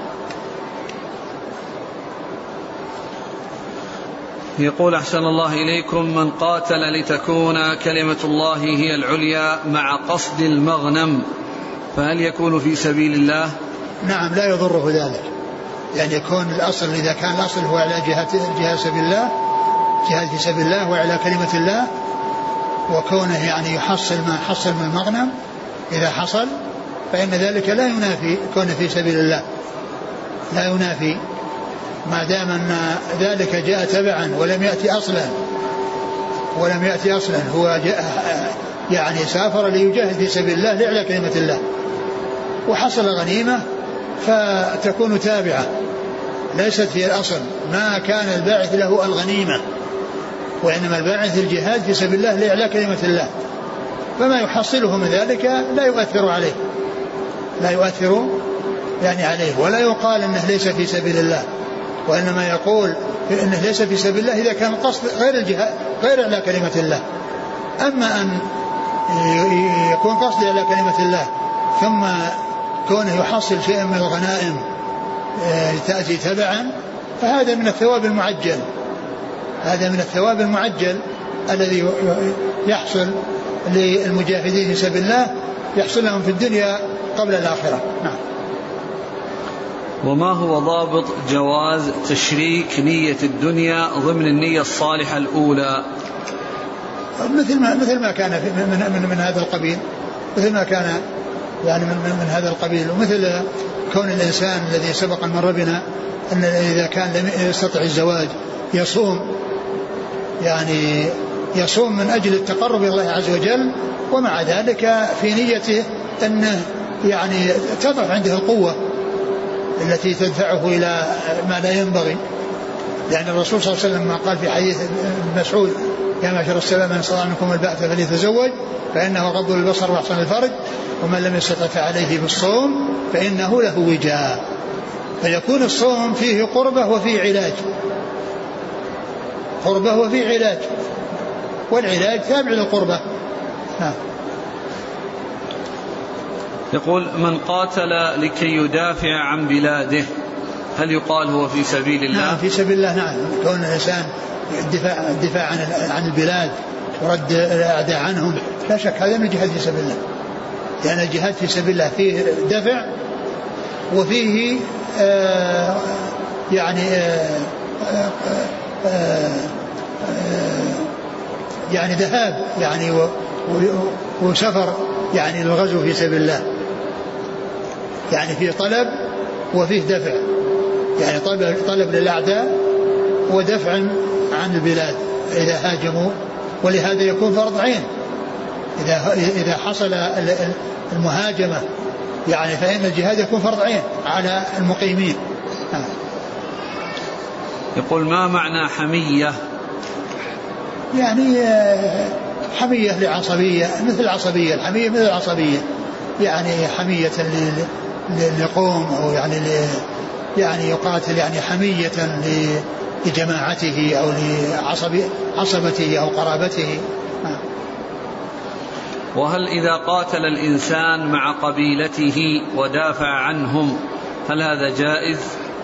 يقول: أحسن الله إليكم، من قاتل لتكون كلمة الله هي العليا مع قصد المغنم فهل يكون في سبيل الله؟ نعم، لا يضره ذلك، يعني يكون الأصل إذا كان الأصل هو على جهة جهة سبيل الله، جهاد في سبيل الله وعلى كلمة الله، وكونه يعني يحصل ما حصل من المغنم إذا حصل، فإن ذلك لا ينافي كونه في سبيل الله، لا ينافي ما دام أن ذلك جاء تبعا ولم يأتي أصلا ولم يأتي أصلا هو جاء يعني سافر ليجاهد في سبيل الله لإعلاء كلمة الله وحصل غنيمة فتكون تابعة، ليست في الأصل ما كان الباعث له الغنيمة، وإنما الباعث الجهاد في سبيل الله لإعلاء كلمة الله، فما يحصله من ذلك لا يؤثر عليه لا يؤثر يعني عليه، ولا يقال أنه ليس في سبيل الله، وإنما يقول إنه ليس في سبيل الله إذا كان القصد غير الجهاد غير إعلاء كلمة الله. أما أن يكون قصد إعلاء كلمة الله ثم كونه يحصل شيئا من الغنائم تأتي تبعا، فهذا من الثواب المعجل هذا من الثواب المعجل الذي يحصل للمجاهدين في سبيل الله، يحصل لهم في الدنيا قبل الآخرة. نعم. وما هو ضابط جواز تشريك نية الدنيا ضمن النية الصالحة الأولى؟ مثل ما مثل ما كان في من, من, من هذا القبيل مثل ما كان يعني من, من هذا القبيل، ومثل كون الإنسان الذي سبق مر بنا أن إذا كان لم يستطع الزواج يصوم، يعني يصوم من أجل التقرب إلى الله عز وجل، ومع ذلك في نيته أنه يعني تضعف عنده القوة التي تدفعه إلى ما لا ينبغي، لأن الرسول صلى الله عليه وسلم قال في حديث مسعود: يا معشر الشباب من استطاع منكم الباءة فليتزوج فإنه غض البصر وأحسن الفرج ومن لم يستطع فعليه بالصوم فإنه له وجاء. فيكون الصوم فيه قربة وفيه علاج قربة وفيه علاج والعلاج تابع للقربة. ها. يقول: من قاتل لكي يدافع عن بلاده هل يقال هو في سبيل الله؟ نعم، في سبيل الله. نعم، كون الإنسان الدفاع, الدفاع عن, عن البلاد ورد الأعداء عنهم لا شك هذا من الجهاد في سبيل الله، لأن يعني الجهاد في سبيل الله فيه دفع وفيه آه يعني آه آه آه يعني ذهاب يعني وسفر يعني للغزو في سبيل الله، يعني فيه طلب وفيه دفع، يعني طلب, طلب للأعداء ودفع عن البلاد إذا هاجموا، ولهذا يكون فرض عين إذا, إذا حصل المهاجمة، يعني فإن الجهاد يكون فرض عين على المقيمين. آه. يقول: ما معنى حمية؟ يعني حمية لعصبية مثل العصبية، الحمية مثل العصبية، يعني حمية لقوم أو يعني يعني يقاتل يعني حمية لجماعته أو لعصبته أو قرابته. وهل إذا قاتل الإنسان مع قبيلته ودافع عنهم هل هذا جائز؟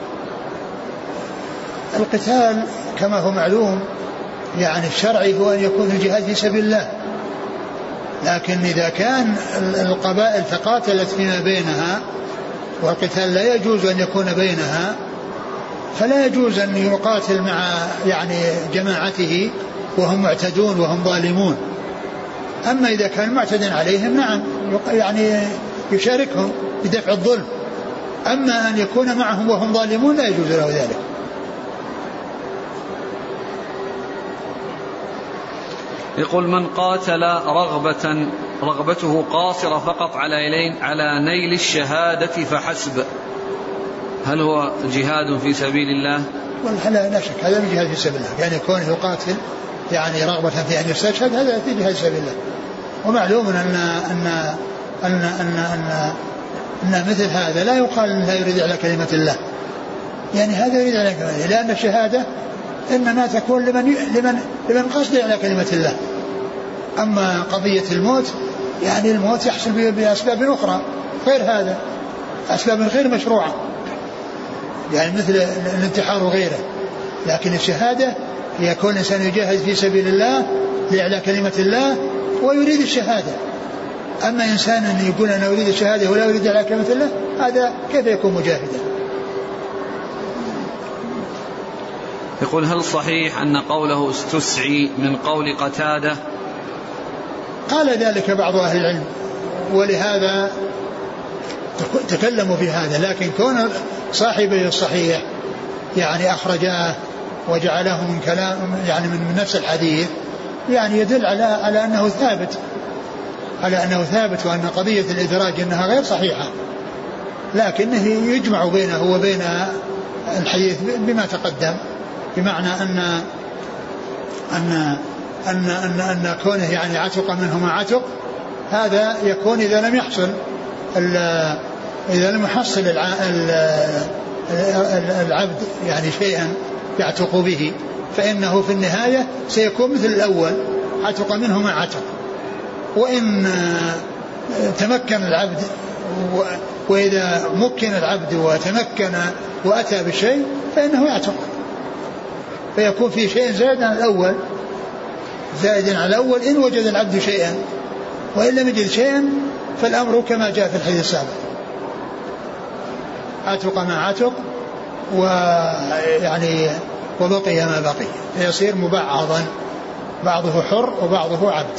القتال كما هو معلوم يعني الشرعي هو أن يكون الجهاد في سبيل الله، لكن إذا كان القبائل تقاتلت فيما بينها والقتال لا يجوز أن يكون بينها، فلا يجوز أن يقاتل مع يعني جماعته وهم معتدون وهم ظالمون. أما إذا كان معتدى عليهم نعم يعني يشاركهم بدفع الظلم، أما أن يكون معهم وهم ظالمون لا يجوز له ذلك. يقول من قاتل رغبة رغبته قاصرة فقط على على نيل الشهادة فحسب، هل هو جهاد في سبيل الله؟ والله لا شك هذا من جهاد في سبيل الله، يعني كونه يقاتل يعني رغبة في أن يستشهد هذا في جهاد سبيل الله. ومعلوم أن أن أن أن أن, أن مثل هذا لا يقال أنه يريد على كلمة الله، يعني هذا يريد على كلمة الله، لأن الشهادة إنما تكون لمن لمن لمن قصد على كلمة الله. أما قضية الموت يعني الموت يحصل بأسباب أخرى غير هذا، أسباب غير مشروعة، يعني مثل الانتحار وغيره. لكن الشهادة هي كون الإنسان يجاهد في سبيل الله لإعلاء كلمة الله ويريد الشهادة. أما إنسان يقول أنا أريد الشهادة ولا أريد إعلاء كلمة الله، هذا كيف يكون مجاهدا؟ يقول هل صحيح أن قوله استسعي من قول قتادة؟ قال ذلك بعض أهل العلم ولهذا تكلموا في هذا، لكن كون صاحبي الصحيح يعني أخرجاه وجعله من كلام يعني من نفس الحديث، يعني يدل على على أنه ثابت على أنه ثابت وأن قضية الإدراج أنها غير صحيحة، لكنه يجمع بينه وبين الحديث بما تقدم، بمعنى أن أن أن أن, أن كونه يعني عتق منه ما عتق، هذا يكون إذا لم يحصل إذا لم يحصل العبد يعني شيئا يعتق به، فإنه في النهاية سيكون مثل الأول عتق منه ما عتق. وإن تمكن العبد وإذا مكن العبد وتمكن وأتى بشيء فإنه يعتق، فيكون في شيء زائد عن الأول زائد عن الأول إن وجد العبد شيئا، وإن لم يجد شيئا فالأمر كما جاء في الحديث السابق، عتق ما عتق ويعني وبقي ما بقي، فيصير مبعضا، بعضه حر وبعضه عبد.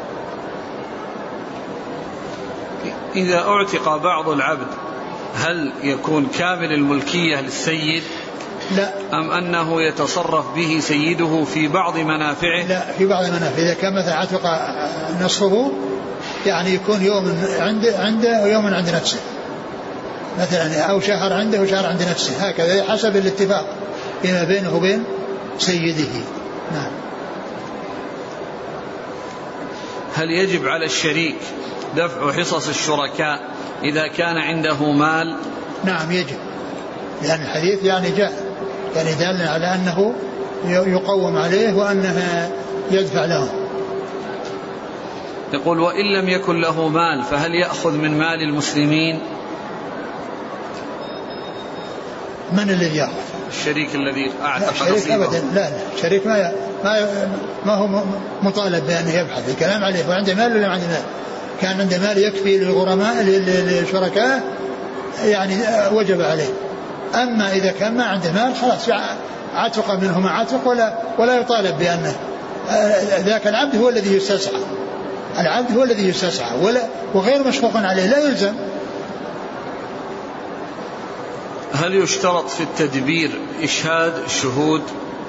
إذا اعتق بعض العبد هل يكون كامل الملكية للسيد؟ لا. أم أنه يتصرف به سيده في بعض منافعه؟ لا، في بعض منافعه. إذا كان مثلا عتق نصفه يعني يكون يوم عنده عنده ويوم عند نفسه مثلا، أو شهر عنده وشهر عند نفسه، هكذا حسب الاتفاق فيما بينه وبين سيده. نعم. هل يجب على الشريك دفع حصص الشركاء إذا كان عنده مال؟ نعم يجب، لأن الحديث يعني جاء يعني دال على أنه يقوم عليه وأنه يدفع له. يقول وإن لم يكن له مال فهل يأخذ من مال المسلمين؟ من الذي يأخذ؟ الشريك الذي أعتق نصيبه. الشريك أبدا لا لا الشريك ما ما ما هو مطالب بأنه يبحث، الكلام عليه وعنده مال ولا عنده مال. كان عنده مال يكفي للغرماء للشركاء يعني وجب عليه. أما إذا كان ما عنده مال خلاص عتق منه ما عتق ولا ولا يطالب بأنه ذاك العبد هو الذي يستسعى، العبد هو الذي يستسعى ولا وغير مشفوق عليه لا يلزم. هل يشترط في التدبير إشهاد الشهود؟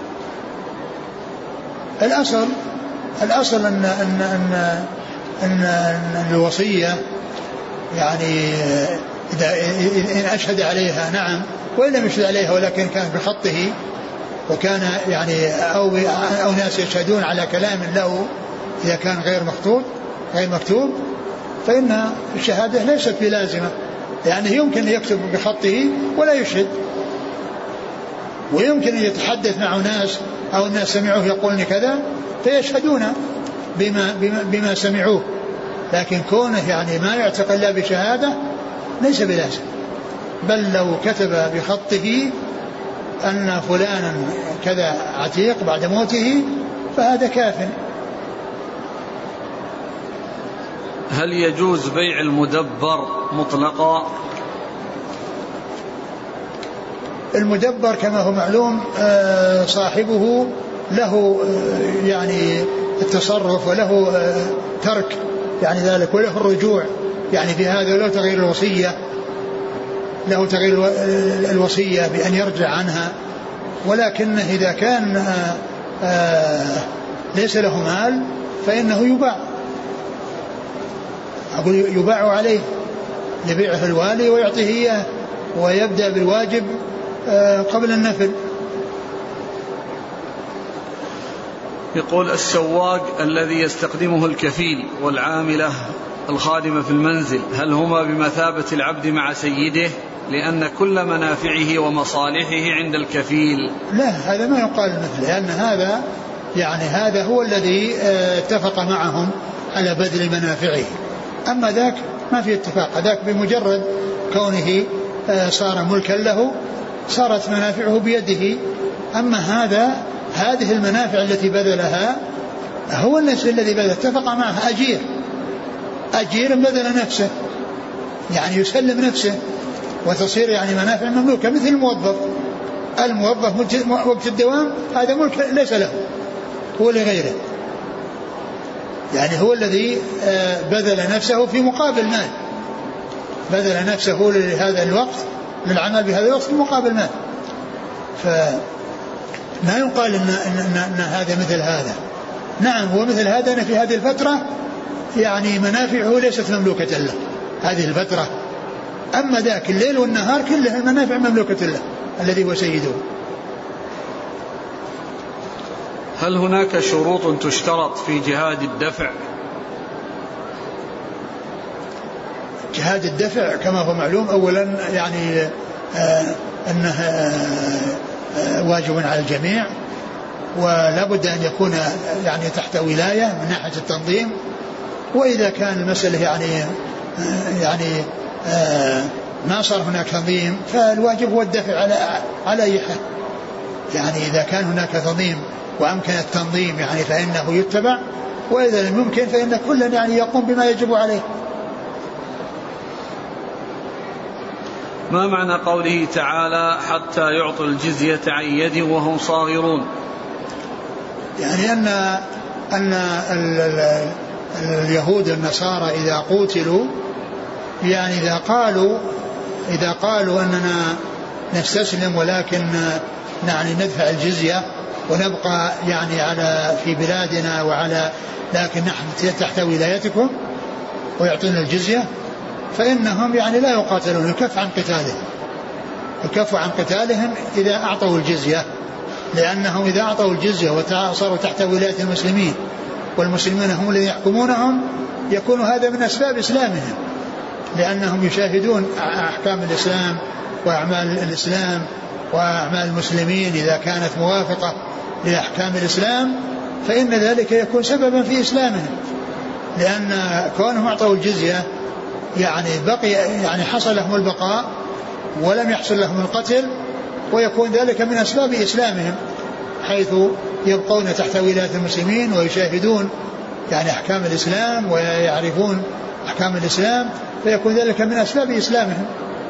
الأصل الأصل أن أن أن أن, أن الوصية يعني إذا إن أشهد عليها نعم، وإن لم يشهد عليها ولكن كان بخطه وكان يعني أو أو ناس يشهدون على كلام له إذا كان غير مخطوط غير مكتوب فإن الشهادة ليست بلازمة، لأنه يعني يمكن أن يكتب بخطه ولا يشهد، ويمكن أن يتحدث مع ناس أو الناس سمعوه يقولون كذا فيشهدون بما, بما, بما سمعوه، لكن كونه يعني ما يعتق إلا بشهادة ليس بلازم. بل لو كتب بخطه أن فلانا كذا عتيق بعد موته فهذا كاف. هل يجوز بيع المدبر مطلقا؟ المدبر كما هو معلوم صاحبه له يعني التصرف وله ترك يعني ذلك وله الرجوع يعني في هذا، له تغيير الوصية له تغيير الوصية بأن يرجع عنها، ولكن إذا كان ليس له مال فإنه يباع، أقول يباع عليه لبيعه الوالي ويعطيه إياه ويبدأ بالواجب قبل النفل. يقول السواق الذي يستخدمه الكفيل والعاملة الخادمة في المنزل هل هما بمثابة العبد مع سيده لأن كل منافعه ومصالحه عند الكفيل؟ لا، هذا ما يقال مثل، لأن هذا يعني هذا هو الذي اتفق معهم على بذل منافعه، أما ذاك ما في اتفاق، ذاك بمجرد كونه صار ملكا له صارت منافعه بيده. أما هذا هذه المنافع التي بذلها هو الناس الذي بذل اتفق معه، أجير أجير بذل نفسه يعني يسلم نفسه وتصير يعني منافع مملوكة مثل الموظف. الموظف وقت الدوام هذا ملك ليس له، هو لغيره، يعني هو الذي بذل نفسه في مقابل مال، بذل نفسه لهذا الوقت للعمل بهذا الوقت في مقابل مال. فما يقال إن, إن, إن, إن هذا مثل هذا. نعم هو مثل هذا أن في هذه الفترة يعني منافعه ليست مملوكة له هذه الفترة، أما ذاك الليل والنهار كلها المنافع مملوكة له الذي هو سيده. هل هناك شروط تشترط في جهاد الدفع؟ جهاد الدفع كما هو معلوم أولا يعني آه أنه آه واجب على الجميع، ولا بد أن يكون يعني تحت ولاية من ناحية التنظيم، وإذا كان المسألة يعني آه يعني آه ما صار هناك تنظيم فالواجب هو الدفع على على أي حال. يعني إذا كان هناك تنظيم وأمكن التنظيم يعني فإنه يتبع، وإذا لم يمكن فإن كل يعني يقوم بما يجب عليه. ما معنى قوله تعالى حتى يعطوا الجزية عن يد وهم صاغرون؟ يعني أن أن اليهود النصارى إذا قوتلوا يعني إذا قالوا إذا قالوا أننا نستسلم ولكن يعني ندفع الجزية ونبقى يعني على في بلادنا وعلى لكن نحن تحت ولايتكم ويعطون الجزية، فإنهم يعني لا يقاتلون، يكف عن قتالهم يكف عن قتالهم إذا أعطوا الجزية، لأنهم إذا أعطوا الجزية وصاروا تحت ولاية المسلمين والمسلمين هم الذين يحكمونهم يكون هذا من أسباب إسلامهم، لأنهم يشاهدون أحكام الإسلام وأعمال الإسلام وأعمال المسلمين إذا كانت موافقة لأحكام الإسلام فإن ذلك يكون سببا في إسلامهم، لأن كونهم أعطوا الجزية يعني بقي يعني حصل لهم البقاء ولم يحصل لهم القتل، ويكون ذلك من أسباب إسلامهم حيث يبقون تحت ولاية المسلمين ويشاهدون يعني أحكام الإسلام ويعرفون أحكام الإسلام، فيكون ذلك من أسباب إسلامهم.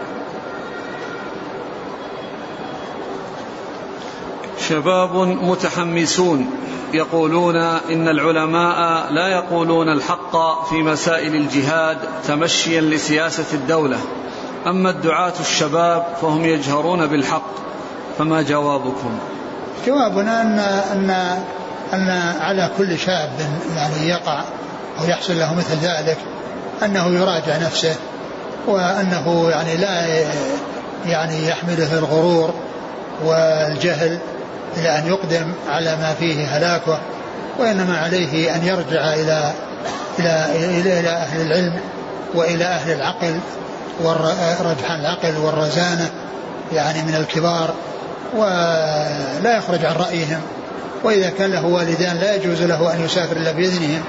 شباب متحمسون يقولون إن العلماء لا يقولون الحق في مسائل الجهاد تمشيا لسياسة الدولة، أما الدعاة الشباب فهم يجهرون بالحق، فما جوابكم؟ جوابنا أن, أن, أن على كل شاب يعني يقع أو يحصل له مثل ذلك أنه يراجع نفسه، وأنه يعني لا يعني يحمله الغرور والجهل إلى أن يقدم على ما فيه هلاكه، وإنما عليه أن يرجع إلى إلى إلى, إلى أهل العلم وإلى أهل العقل ورجحان العقل والرزانة يعني من الكبار، ولا يخرج عن رأيهم، وإذا كان له والدان لا يجوز له أن يسافر إلا بإذنهم.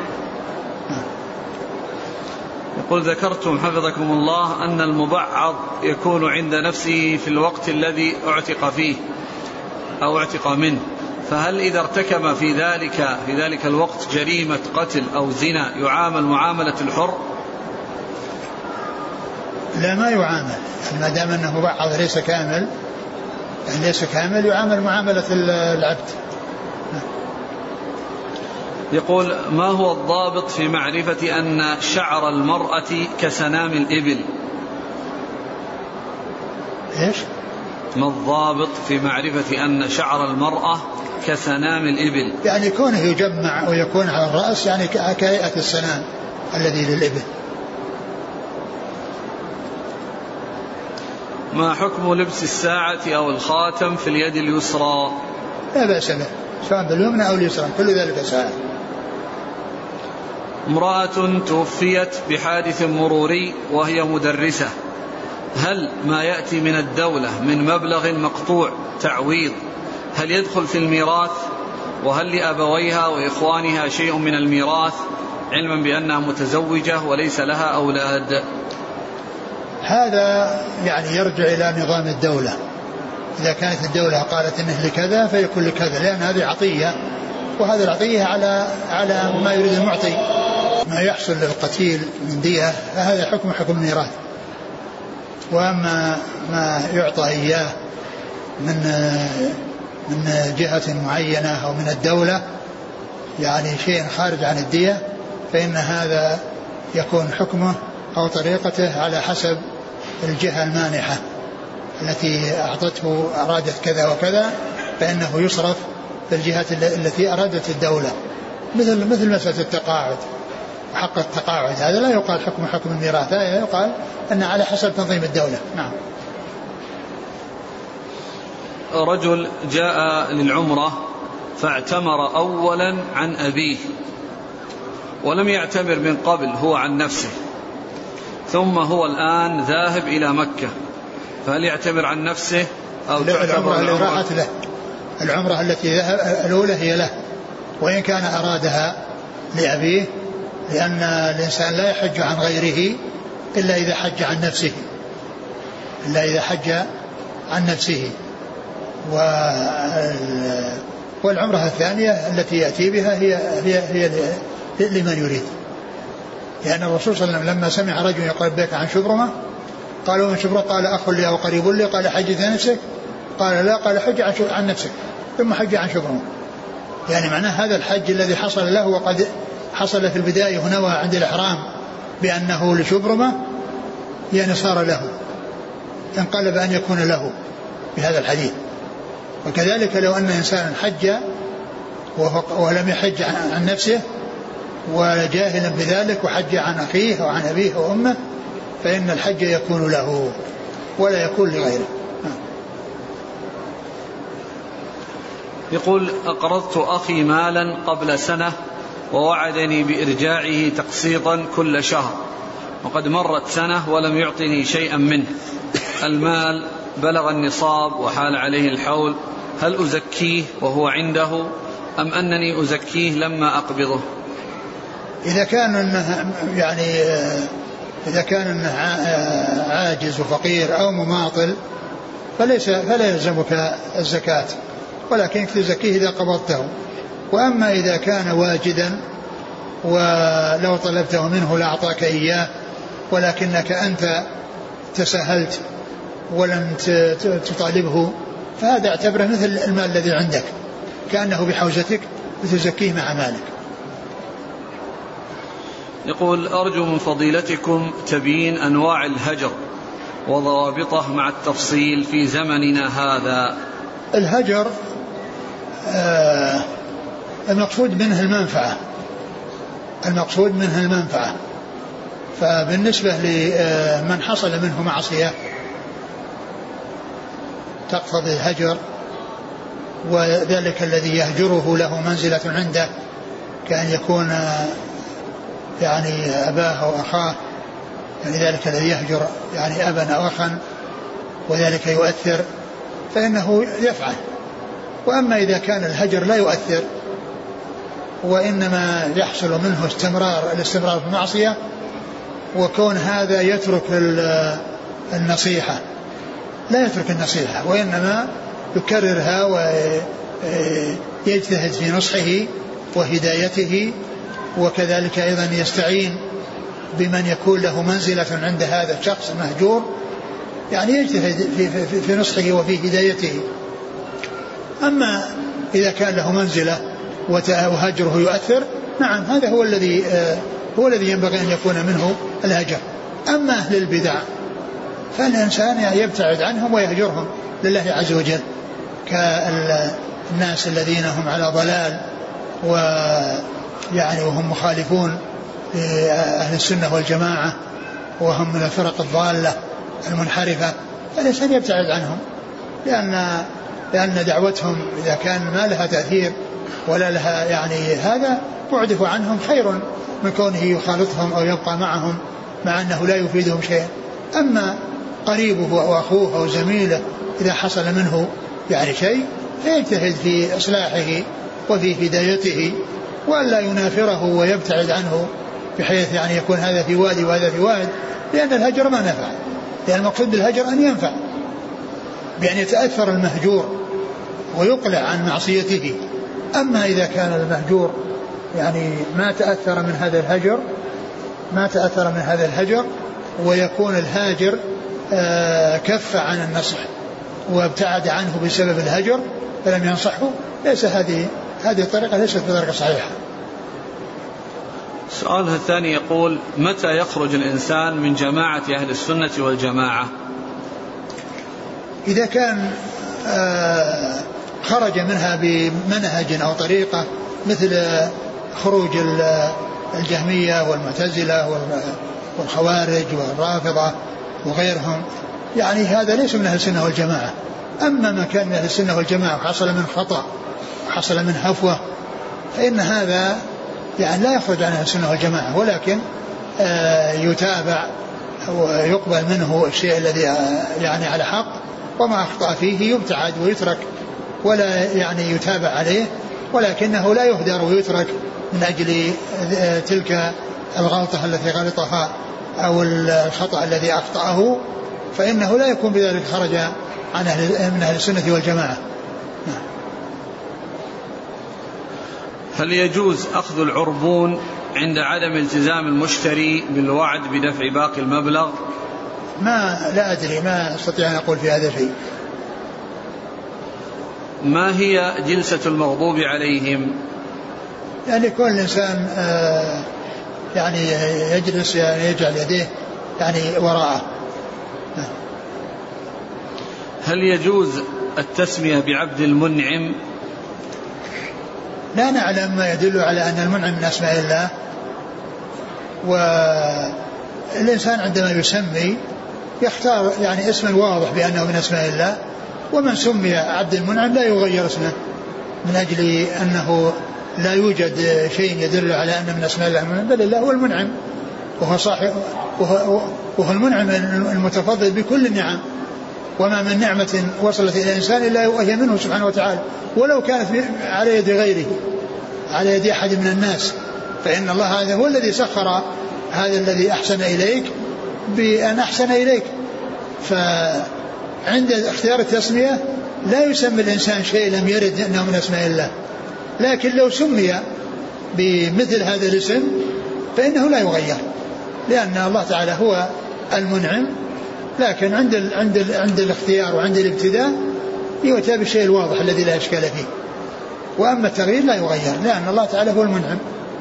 يقول ذكرتم حفظكم الله أن المبعض يكون عند نفسه في الوقت الذي اعتق فيه أو اعتق منه، فهل إذا ارتكب في ذلك في ذلك الوقت جريمة قتل أو زنا يعامل معاملة الحر؟ لا، ما يعامل، ما دام أنه مبعض ليس كامل يعني ليس كامل يعامل معاملة العبد. يقول ما هو الضابط في معرفة أن شعر المرأة كسنام الإبل؟ إيش؟ ما الضابط في معرفة أن شعر المرأة كسنام الإبل. يعني كونه يجمع ويكون على الرأس يعني كهيئة السنام الذي للإبل. ما حكم لبس الساعة أو الخاتم في اليد اليسرى؟ لا بأس به سواء باليمنى أو اليسرى كل ذلك ساعة. امرأة توفيت بحادث مروري وهي مدرسة، هل ما يأتي من الدولة من مبلغ مقطوع تعويض هل يدخل في الميراث؟ وهل لأبويها وإخوانها شيء من الميراث علما بأنها متزوجة وليس لها أولاد؟ هذا يعني يرجع إلى نظام الدولة. إذا كانت الدولة قالت إنه لكذا فيكون لكذا، لأن هذه عطية وهذه العطية على على ما يريد المعطي. ما يحصل للقتيل من دية فهذا حكم حكم الميراث. وأما ما يعطى إياه من من جهة معينة أو من الدولة يعني شيء خارج عن الدية فإن هذا يكون حكمه أو طريقته على حسب الجهة المانحة التي أعطته أرادت كذا وكذا فإنه يصرف في الجهة التي أرادت الدولة، مثل مثل مسألة التقاعد وحق التقاعد هذا لا يقال حكم حكم الميراث، لا يقال أن على حسب تنظيم الدولة. نعم. رجل جاء للعمرة فاعتمر أولا عن أبيه ولم يعتمر من قبل هو عن نفسه، ثم هو الآن ذاهب إلى مكة، فهل يعتمر عن نفسه أو العمرة اللي راحت له؟ العمرة التي ذهب الأولى هي له، وإن كان أرادها لأبيه، لأن الإنسان لا يحج عن غيره إلا إذا حج عن نفسه إلا إذا حج عن نفسه. والعمرة الثانية التي يأتي بها هي, هي, هي لمن يريد، لأن الرسول صلى الله عليه وسلم لما سمع رجل يقول بك عن شبرمة قالوا من شبرمة؟ قال أخ لي أو قريب لي. قال حجت نفسك؟ قال لا. قال حج عن نفسك ثم حج عن شبرمة. يعني معناه هذا الحج الذي حصل له وقد حصل في البداية ونوى عند الإحرام بأنه لشبرمة يعني صار له، انقلب أن يكون له بهذا الحديث. وكذلك لو أن إنسان حج ولم يحج عن نفسه وجاهلا بذلك وحج عن أخيه وعن أبيه وأمه فإن الحج يكون له ولا يكون لغيره. يقول أقرضت أخي مالا قبل سنة ووعدني بإرجاعه تقسيطا كل شهر، وقد مرت سنة ولم يعطني شيئا منه، المال بلغ النصاب وحال عليه الحول، هل أزكيه وهو عنده أم أنني أزكيه لما أقبضه؟ إذا كان إنه يعني إذا كان إنه عاجز وفقير أو مماطل فليس فلا يلزمك الزكاة، ولكن تزكيه إذا قبضته. وأما إذا كان واجدا ولو طلبته منه لأعطاك إياه ولكنك أنت تساهلت ولم تطالبه فهذا اعتبره مثل المال الذي عندك كأنه بحوزتك وتزكيه مع مالك. يقول أرجو من فضيلتكم تبيين أنواع الهجر وضوابطه مع التفصيل في زمننا هذا. الهجر آه المقصود منه المنفعة المقصود منه المنفعة فبالنسبة لمن حصل منه معصية تقتضي الهجر، وذلك الذي يهجره له منزلة عنده كأن يكون يعني أباه أو أخاه، يعني ذلك الذي يهجر يعني أبا أو أخا وذلك يؤثر فإنه يفعل. وأما إذا كان الهجر لا يؤثر وإنما يحصل منه استمرار الاستمرار في المعصية وكون هذا يترك النصيحة لا يترك النصيحة وإنما يكررها ويجتهد في نصحه وهدايته، وكذلك أيضا يستعين بمن يكون له منزلة عند هذا الشخص المهجور، يعني يجتهد في, في, في نصحه وفي هدايته. أما إذا كان له منزلة وهجره يؤثر نعم هذا هو الذي هو الذي ينبغي أن يكون منه الهجر. أما أهل البدع فالإنسان يبتعد عنهم ويهجرهم لله عز وجل الناس الذين هم على ضلال ويعني وهم مخالفون لأهل السنة والجماعة وهم من الفرق الضالة المنحرفة، فالإنسان يبتعد عنهم، لأن لأن دعوتهم إذا كان ما لها تأثير ولا لها يعني هذا بعده عنهم خير من كونه يخالطهم أو يبقى معهم مع أنه لا يفيدهم شيئا. أما قريبه أو أخوه أو زميله إذا حصل منه يعني شيء فيجتهد في إصلاحه وفي هدايته ولا ينافره ويبتعد عنه بحيث يعني يكون هذا في وادي وهذا في واد، لأن الهجر ما نفع، لأن المقصود بالهجر أن ينفع بأن يتأثر المهجور ويقلع عن معصيته. أما إذا كان المهجور يعني ما تأثر من هذا الهجر ما تأثر من هذا الهجر ويكون الهاجر كف عن النصح وابتعد عنه بسبب الهجر فلم ينصحه، ليس هذه هذه الطريقة ليست بطريقة صحيحة. سؤالها الثاني يقول: متى يخرج الإنسان من جماعة أهل السنة والجماعة؟ إذا كان خرج منها بمنهج أو طريقة مثل خروج الجهمية والمعتزلة والخوارج والرافضة وغيرهم، يعني هذا ليس من أهل السنة والجماعة. أما ما كان من أهل السنة والجماعة وحصل من خطأ وحصل من هفوة فإن هذا يعني لا يخرج عن أهل السنة والجماعة، ولكن يتابع ويقبل منه الشيء الذي يعني على حق، وما أخطأ فيه يبتعد ويترك ولا يعني يتابع عليه، ولكنه لا يهدر ويترك من أجل تلك الغلطة التي غلطها أو الخطأ الذي أخطأه، فإنه لا يكون بذلك خرج عن أهل من أهل السنة والجماعة. هل يجوز أخذ العربون عند عدم التزام المشتري بالوعد بدفع باقي المبلغ؟ ما لا أدري، ما أستطيع أن أقول في هذا الشيء. ما هي جلسة المغضوب عليهم؟ يعني كل إنسان آه يعني يجلس يعني يجعل يديه يعني وراءه. هل يجوز التسمية بعبد المنعم؟ لا نعلم ما يدل على أن المنعم من أسماء الله، والإنسان عندما يسمي يختار يعني اسما واضح بأنه من أسماء الله، ومن سمي عبد المنعم لا يغير اسمه من أجل أنه لا يوجد شيء يدل على أن من أسماء الله، بل الله هو المنعم وهو صاحب وهو, وهو المنعم المتفضل بكل النعم، وما من نعمة وصلت إلى الإنسان إلا وهي منه سبحانه وتعالى، ولو كانت على يد غيره على يد أحد من الناس، فإن الله هذا هو الذي سخر هذا الذي أحسن إليك بأن أحسن إليك. فعند اختيار التسمية لا يسمي الإنسان شيء لم يرد أنه من أسماء الله، لكن لو سمي بمثل هذا الاسم فإنه لا يغير، لأن الله تعالى هو المنعم، لكن عند ال عند ال عند الاختيار وعند الابتداء يؤتى بالشيء الواضح الذي لا إشكال فيه، وأما التغيير لا يغير، لأن الله تعالى هو المنعم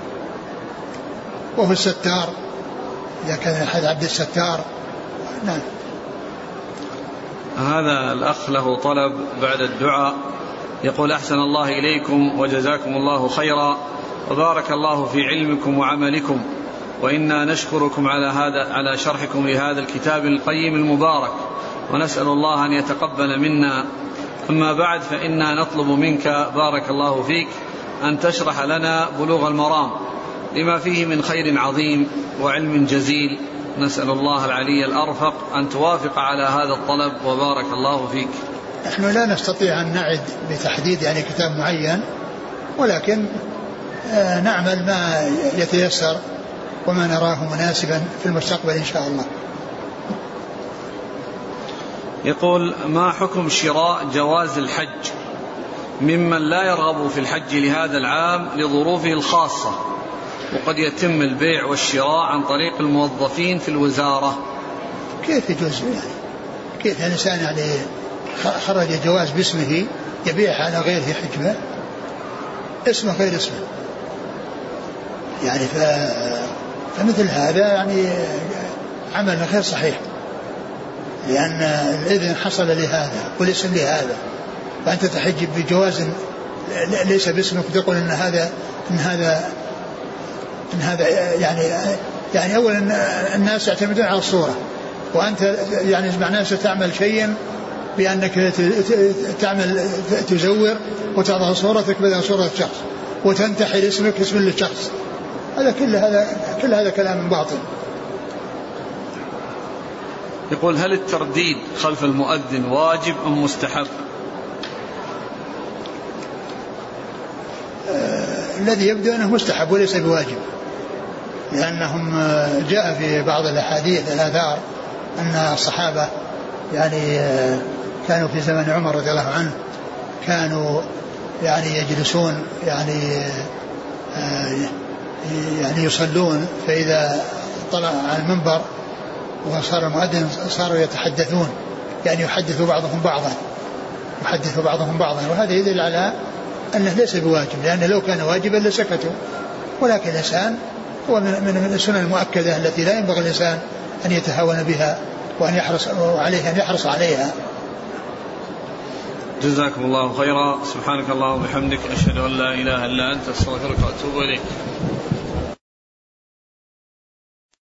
وهو الستار إذا كان أحد عبد الستار. نعم. هذا الأخ له طلب بعد الدعاء، يقول: أحسن الله إليكم وجزاكم الله خيرا وبارك الله في علمكم وعملكم، وإنا نشكركم على هذا على شرحكم لهذا الكتاب القيم المبارك، ونسأل الله أن يتقبل منا. أما بعد، فإنا نطلب منك بارك الله فيك أن تشرح لنا بلوغ المرام لما فيه من خير عظيم وعلم جزيل. نسأل الله العلي الأرفق أن توافق على هذا الطلب وبارك الله فيك. نحن لا نستطيع أن نعد بتحديد يعني كتاب معين، ولكن نعمل ما يتيسر وما نراه مناسبا في المستقبل إن شاء الله. يقول: ما حكم شراء جواز الحج ممن لا يرغب في الحج لهذا العام لظروفه الخاصة، وقد يتم البيع والشراء عن طريق الموظفين في الوزارة؟ كيف يجوز يعني؟ كيف الإنسان يعني خرج جواز باسمه يبيع على غيره حجبه؟ اسمه غير اسمه يعني، فمثل هذا يعني عمل غير صحيح، لأن الإذن حصل لهذا والاسم لهذا، فأنت تحج بجواز ليس باسمك وتقول ان هذا ان هذا ان هذا يعني يعني اولا الناس يعتمدون على الصوره، وانت يعني معناه ستعمل شيئا بانك تعمل تزور وتضع صورتك بدل صوره شخص وتنتحل اسمك اسم للشخص. هذا كل هذا كل هذا كلام باطل. يقول هل الترديد خلف المؤذن واجب أم مستحب؟ آه الذي يبدو أنه مستحب وليس بواجب، لأنهم جاء في بعض الأحاديث الآثار أن الصحابة يعني آه كانوا في زمن عمر رضي الله عنه كانوا يعني يجلسون يعني آه يعني يصلون، فإذا طلع على المنبر وصار المؤذن صاروا يتحدثون، يعني يحدث بعضهم بعضا يحدث بعضهم بعضا وهذا يدل على أنه ليس بواجب، لأنه لو كان واجبا لسكتوا، ولكن الإنسان هو من السنن المؤكدة التي لا ينبغي الإنسان أن يتهاون بها وأن يحرص عليها أن يحرص عليها. جزاكم الله خيرا. سبحانك اللهم وبحمدك أشهد أن لا إله إلا أنت أستغفرك وأتوب إليك.